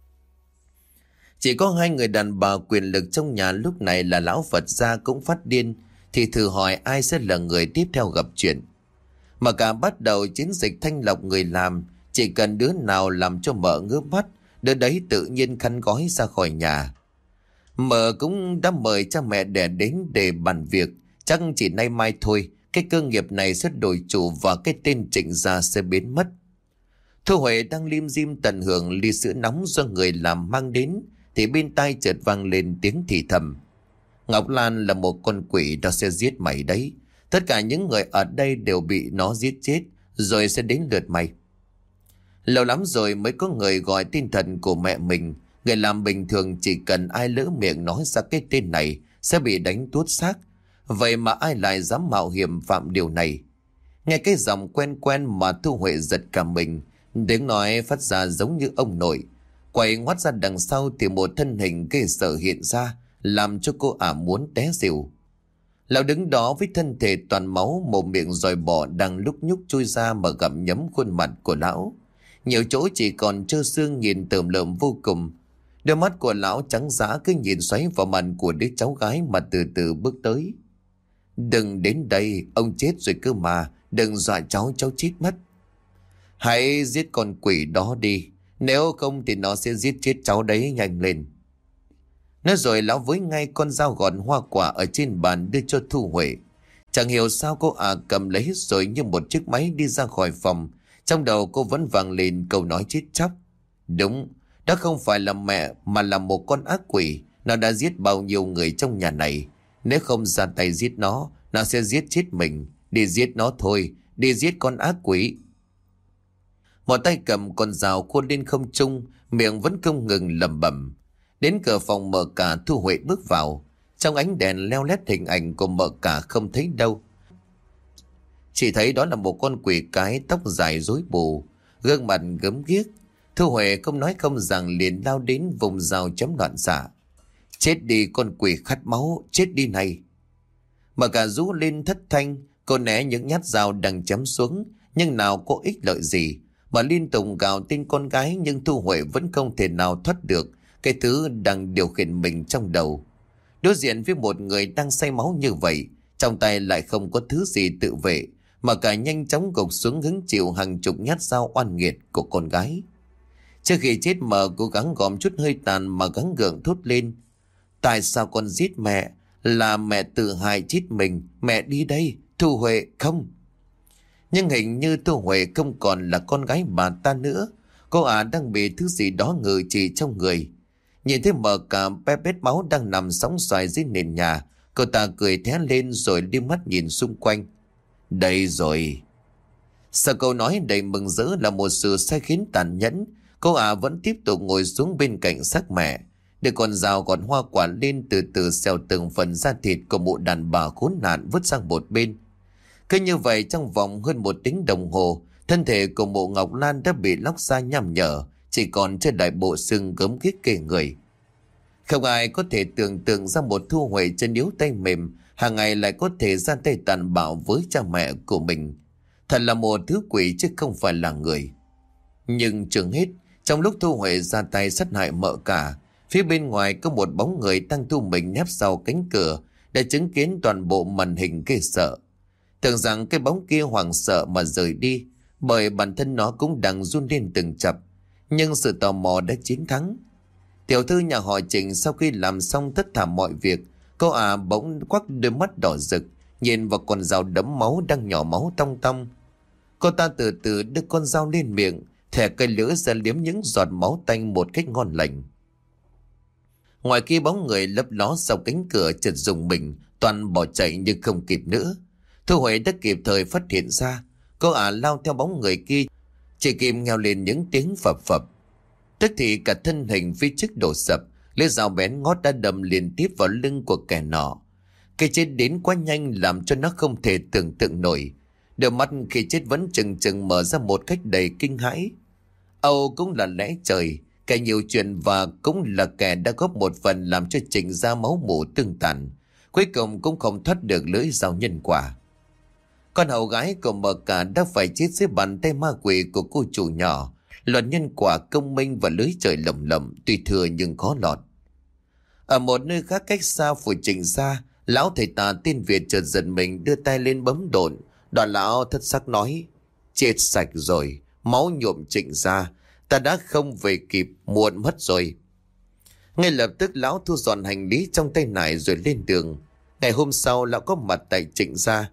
Chỉ có hai người đàn bà quyền lực trong nhà lúc này là lão Phật gia cũng phát điên, thì thử hỏi ai sẽ là người tiếp theo gặp chuyện. Mà cả bắt đầu chiến dịch thanh lọc người làm, chỉ cần đứa nào làm cho Mợ ngứa mắt, đứa đấy tự nhiên khăn gói ra khỏi nhà. Mợ cũng đã mời cha mẹ đẻ đến để bàn việc, chắc chỉ nay mai thôi cái cơ nghiệp này sẽ đổi chủ và cái tên Trịnh gia sẽ biến mất. Thu Huệ đang lim dim tận hưởng ly sữa nóng do người làm mang đến, thì bên tai chợt vang lên tiếng thì thầm: "Ngọc Lan là một con quỷ, nó sẽ giết mày đấy. Tất cả những người ở đây đều bị nó giết chết, rồi sẽ đến lượt mày." Lâu lắm rồi mới có người gọi tên thần của mẹ mình. Người làm bình thường chỉ cần ai lỡ miệng nói ra cái tên này sẽ bị đánh tuốt xác. Vậy mà ai lại dám mạo hiểm phạm điều này? Nghe cái giọng quen quen mà Thu Huệ giật cả mình. Tiếng nói phát ra giống như ông nội. Quay ngoắt ra đằng sau thì một thân hình ghê sợ hiện ra, làm cho cô ả muốn té xỉu. Lão đứng đó với thân thể toàn máu, mồm miệng dòi bò đang lúc nhúc chui ra mà gặm nhấm khuôn mặt của lão. Nhiều chỗ chỉ còn trơ xương, nhìn tởm lợm vô cùng. Đôi mắt của lão trắng dã cứ nhìn xoáy vào mặt của đứa cháu gái mà từ từ bước tới. "Đừng đến đây, ông chết rồi cơ mà, đừng dọa cháu, cháu chết mất." "Hãy giết con quỷ đó đi, nếu không thì nó sẽ giết chết cháu đấy, nhanh lên." Nói rồi lão với ngay con dao gọt hoa quả ở trên bàn đưa cho Thu Huệ. Chẳng hiểu sao cô cầm lấy rồi như một chiếc máy đi ra khỏi phòng. Trong đầu cô vẫn vang lên câu nói chết chóc: "Đúng, đó không phải là mẹ mà là một con ác quỷ. Nó đã giết bao nhiêu người trong nhà này. Nếu không ra tay giết nó sẽ giết chết mình. Đi giết nó thôi, đi giết con ác quỷ." Một tay cầm con dao khua lên không trung, miệng vẫn không ngừng lẩm bẩm. Đến cửa phòng Mợ Cả, Thu Huệ bước vào. Trong ánh đèn leo lét hình ảnh của Mợ Cả không thấy đâu. Chỉ thấy đó là một con quỷ cái, tóc dài rối bù, gương mặt gớm ghiếc. Thu Huệ không nói không rằng liền lao đến vùng dao chém loạn xạ. "Chết đi con quỷ khát máu, chết đi này!" Mợ Cả rú lên thất thanh. Cô né những nhát dao đang chém xuống, nhưng nào có ích lợi gì, mà liên tục gào tên con gái. Nhưng Thu Huệ vẫn không thể nào thoát được cái thứ đang điều khiển mình trong đầu. Đối diện với một người đang say máu như vậy, trong tay lại không có thứ gì tự vệ, mà cả nhanh chóng gục xuống hứng chịu hàng chục nhát dao oan nghiệt của con gái. Trước khi chết Mờ cố gắng gom chút hơi tàn mà gắng gượng thốt lên: tại sao con giết mẹ? Là mẹ tự hại chết mình. Mẹ đi đây, Thu Huệ không. Nhưng hình như Thu Huệ không còn là con gái bà ta nữa. Cô đang bị thứ gì đó ngự trị trong người. Nhìn thấy Mờ cả bé bết máu đang nằm sóng xoài dưới nền nhà, cô ta cười thé lên rồi đưa mắt nhìn xung quanh. Đây rồi. Sau câu nói đầy mừng rỡ là một sự sai khiến tàn nhẫn, cô vẫn tiếp tục ngồi xuống bên cạnh xác mẹ, để con dao còn hoa quả lên từ từ xẻo từng phần da thịt của mụ đàn bà khốn nạn vứt sang một bên. Cứ như vậy trong vòng hơn 1 tiếng đồng hồ, thân thể của mụ Ngọc Lan đã bị lóc ra nham nhở, chỉ còn trên đại bộ xương gớm ghiếc kề người. Không ai có thể tưởng tượng ra một Thu Huệ chân yếu tay mềm hàng ngày lại có thể ra tay tàn bạo với cha mẹ của mình. Thật là một thứ quỷ chứ không phải là người. Nhưng chừng hết, trong lúc Thu Huệ ra tay sát hại Mợ Cả, phía bên ngoài có một bóng người đang thu mình nép sau cánh cửa để chứng kiến toàn bộ màn hình ghê sợ. Tưởng rằng cái bóng kia hoảng sợ mà rời đi, bởi bản thân nó cũng đang run lên từng chập. Nhưng sự tò mò đã chiến thắng. Tiểu thư nhà họ Trịnh sau khi làm xong tất cả mọi việc, cô bỗng quắc đôi mắt đỏ rực, nhìn vào con dao đẫm máu đang nhỏ máu tong tong. Cô ta từ từ đưa con dao lên miệng, thè cây lưỡi ra liếm những giọt máu tanh một cách ngon lành. Ngoài kia bóng người lấp ló sau cánh cửa chợt rùng mình, toàn bỏ chạy nhưng không kịp nữa. Thu Huệ đã kịp thời phát hiện ra, cô lao theo bóng người kia, chỉ kịp nghèo lên những tiếng phập phập. Tức thì cả thân hình phía trước đổ sập, lưỡi dao bén ngót đã đâm liên tiếp vào lưng của kẻ nọ. Cái chết đến quá nhanh làm cho nó không thể tưởng tượng nổi. Đôi mắt khi chết vẫn chừng chừng mở ra một cách đầy kinh hãi. Âu cũng là lẽ trời, kẻ nhiều chuyện và cũng là kẻ đã góp một phần làm cho Trịnh ra máu mủ tương tàn. Cuối cùng cũng không thoát được lưỡi dao nhân quả. Con hầu gái của Mợ Cả đã phải chết dưới bàn tay ma quỷ của cô chủ nhỏ. Luật nhân quả công minh và lưới trời lồng lộng, tuy thừa nhưng khó lọt. Ở một nơi khác cách xa phủ Trịnh gia, lão thầy tà tên Việt chợt giật mình đưa tay lên bấm độn. Đoạn lão thất sắc nói: chết sạch rồi, máu nhuộm Trịnh gia, ta đã không về kịp, muộn mất rồi. Ngay lập tức lão thu dọn hành lý trong tay nải rồi lên đường. Ngày hôm sau lão có mặt tại Trịnh gia.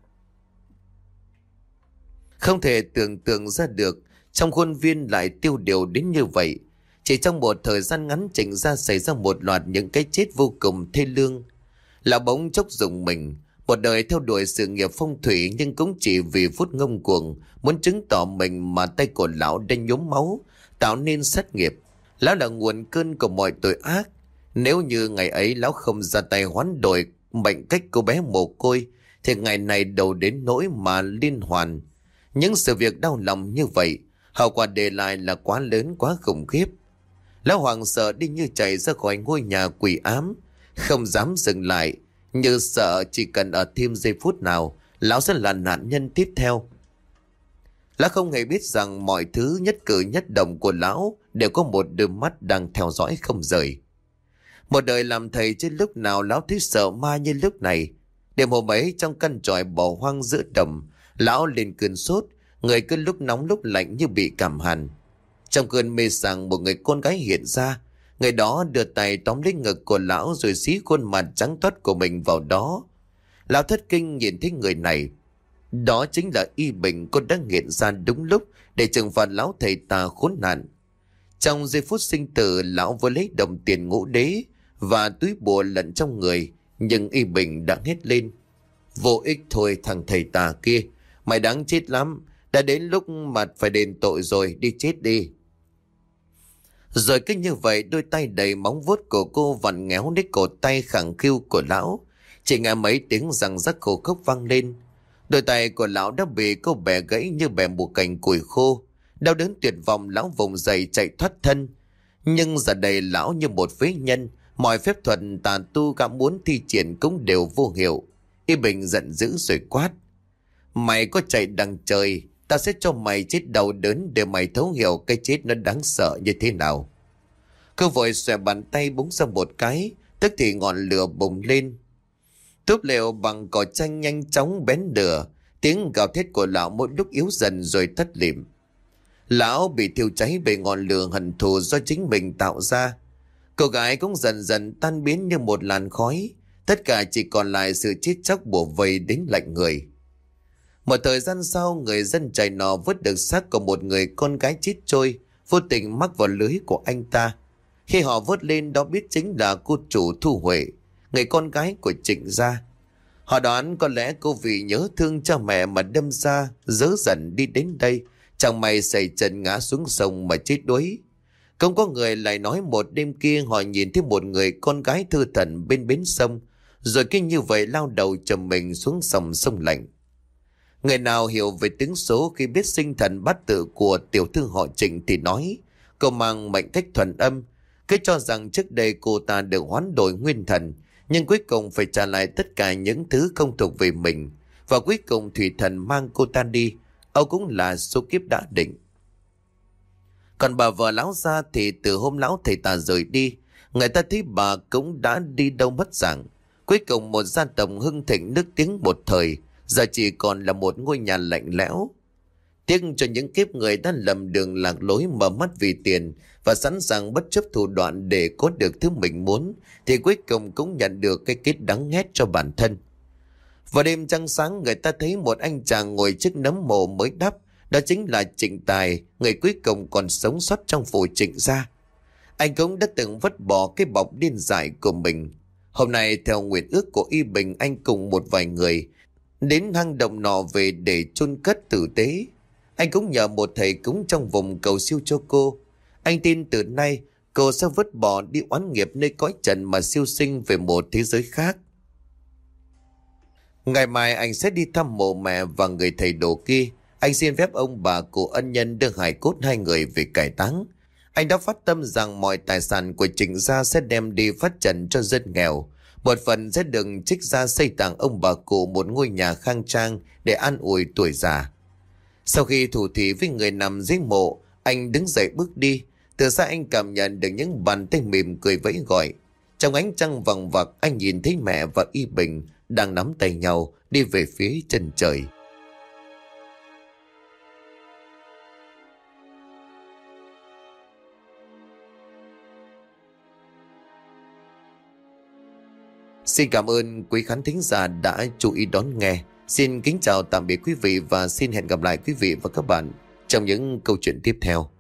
Không thể tưởng tượng ra được trong khuôn viên lại tiêu điều đến như vậy. Chỉ trong một thời gian ngắn, Trịnh gia xảy ra một loạt những cái chết vô cùng thê lương. Lão bỗng chốc rùng mình, một đời theo đuổi sự nghiệp phong thủy, nhưng cũng chỉ vì phút ngông cuồng muốn chứng tỏ mình mà tay của lão đã nhuốm máu, tạo nên sát nghiệp. Lão là nguồn cơn của mọi tội ác. Nếu như ngày ấy lão không ra tay hoán đổi mệnh cách cô bé mồ côi, thì ngày này đâu đến nỗi mà liên hoàn. Những sự việc đau lòng như vậy, hậu quả để lại là quá lớn, quá khủng khiếp. Lão hoảng sợ đi như chạy ra khỏi ngôi nhà quỷ ám, không dám dừng lại, như sợ chỉ cần ở thêm giây phút nào, lão sẽ là nạn nhân tiếp theo. Lão không hề biết rằng mọi thứ nhất cử nhất động của lão đều có một đôi mắt đang theo dõi không rời. Một đời làm thầy trên lúc nào lão thấy sợ ma như lúc này. Đêm hôm ấy trong căn tròi bỏ hoang giữa đồng, lão lên cơn sốt, người cứ lúc nóng lúc lạnh như bị cảm hàn. Trong cơn mê sảng, một người con gái hiện ra. Người đó đưa tay tóm lấy ngực của lão rồi xí khuôn mặt trắng toát của mình vào đó. Lão thất kinh nhìn thấy người này. Đó chính là Y Bình, cô đã hiện ra đúng lúc để trừng phạt lão thầy tà khốn nạn. Trong giây phút sinh tử, lão vừa lấy đồng tiền ngũ đế và túi bùa lẫn trong người, nhưng Y Bình đã hét lên: vô ích thôi thằng thầy tà kia, mày đáng chết lắm, đã đến lúc mà phải đền tội rồi, đi chết đi. Rồi cứ như vậy, đôi tay đầy móng vuốt của cô vặn ngéo lấy cổ tay khẳng khiu của lão. Chỉ nghe mấy tiếng răng rắc khô khốc vang lên. Đôi tay của lão đã bị cô bẻ gãy như bẻ một cành củi khô. Đau đớn tuyệt vọng, lão vùng dậy chạy thoát thân. Nhưng giờ đây lão như một phế nhân, mọi phép thuật tà tu gã muốn thi triển cũng đều vô hiệu. Y Bình giận dữ rồi quát: mày có chạy đằng trời, ta sẽ cho mày chết đau đớn để mày thấu hiểu cái chết nó đáng sợ như thế nào. Cô vội xòe bàn tay búng ra một cái, tức thì ngọn lửa bùng lên. Túp lều bằng cỏ tranh nhanh chóng bén lửa, Tiếng gào thét của lão mỗi lúc yếu dần rồi tắt lịm. Lão bị thiêu cháy bởi ngọn lửa hận thù do chính mình tạo ra. Cô gái cũng dần dần tan biến như một làn khói. Tất cả chỉ còn lại sự chết chóc bủa vây đến lạnh người. Một thời gian sau, người dân Chài Nò vớt được xác của một người con gái chết trôi, vô tình mắc vào lưới của anh ta. Khi họ vớt lên, đó biết chính là cô chủ Thu Huệ, người con gái của Trịnh gia. Họ đoán có lẽ cô vì nhớ thương cha mẹ mà đâm ra dớ dần đi đến đây, chẳng may xảy chân ngã xuống sông mà chết đuối. Không có người lại nói một đêm kia họ nhìn thấy một người con gái thư thần bên bến sông, rồi cứ như vậy lao đầu chầm mình xuống dòng sông lạnh. Người nào hiểu về tiếng số khi biết sinh thần bát tự của tiểu thư họ Trịnh thì nói cô mang mệnh cách thuần âm, cứ cho rằng trước đây cô ta được hoán đổi nguyên thần, nhưng cuối cùng phải trả lại tất cả những thứ không thuộc về mình, và cuối cùng thủy thần mang cô ta đi, Âu cũng là số kiếp đã định. Còn bà vợ lão gia thì từ hôm lão thầy tà rời đi, người ta thấy bà cũng đã đi đâu mất dạng. Cuối cùng một gia tộc hưng thịnh nước tiếng một thời, giờ chỉ còn là một ngôi nhà lạnh lẽo. Tiếc cho những kiếp người đã lầm đường lạc lối mở mắt vì tiền và sẵn sàng bất chấp thủ đoạn để có được thứ mình muốn, thì cuối cùng cũng nhận được cái kết đắng nghét cho bản thân. Vào đêm trăng sáng, người ta thấy một anh chàng ngồi trước nấm mồ mới đắp. Đó chính là Trịnh Tài, người cuối cùng còn sống sót trong phủ Trịnh gia. Anh cũng đã từng vứt bỏ cái bọc điên dại của mình. Hôm nay theo nguyện ước của Y Bình, anh cùng một vài người đến hang động nọ về để chôn cất tử tế. Anh cũng nhờ một thầy cúng trong vùng cầu siêu cho cô. Anh tin từ nay cô sẽ vứt bỏ đi oán nghiệp nơi cõi trần mà siêu sinh về một thế giới khác. Ngày mai anh sẽ đi thăm mộ mẹ và người thầy đồ kia. Anh xin phép ông bà cụ ân nhân đưa hài cốt hai người về cải táng. Anh đã phát tâm rằng mọi tài sản của Trịnh gia sẽ đem đi phát trần cho dân nghèo. Một phần sẽ được trích ra xây tặng ông bà cụ một ngôi nhà khang trang để an ủi tuổi già. Sau khi thủ thỉ với người nằm dưới mộ, anh đứng dậy bước đi. Từ xa anh cảm nhận được những bàn tay mỉm cười vẫy gọi. Trong ánh trăng vằng vặc, anh nhìn thấy mẹ và Y Bình đang nắm tay nhau đi về phía chân trời. Xin cảm ơn quý khán thính giả đã chú ý đón nghe. Xin kính chào tạm biệt quý vị và xin hẹn gặp lại quý vị và các bạn trong những câu chuyện tiếp theo.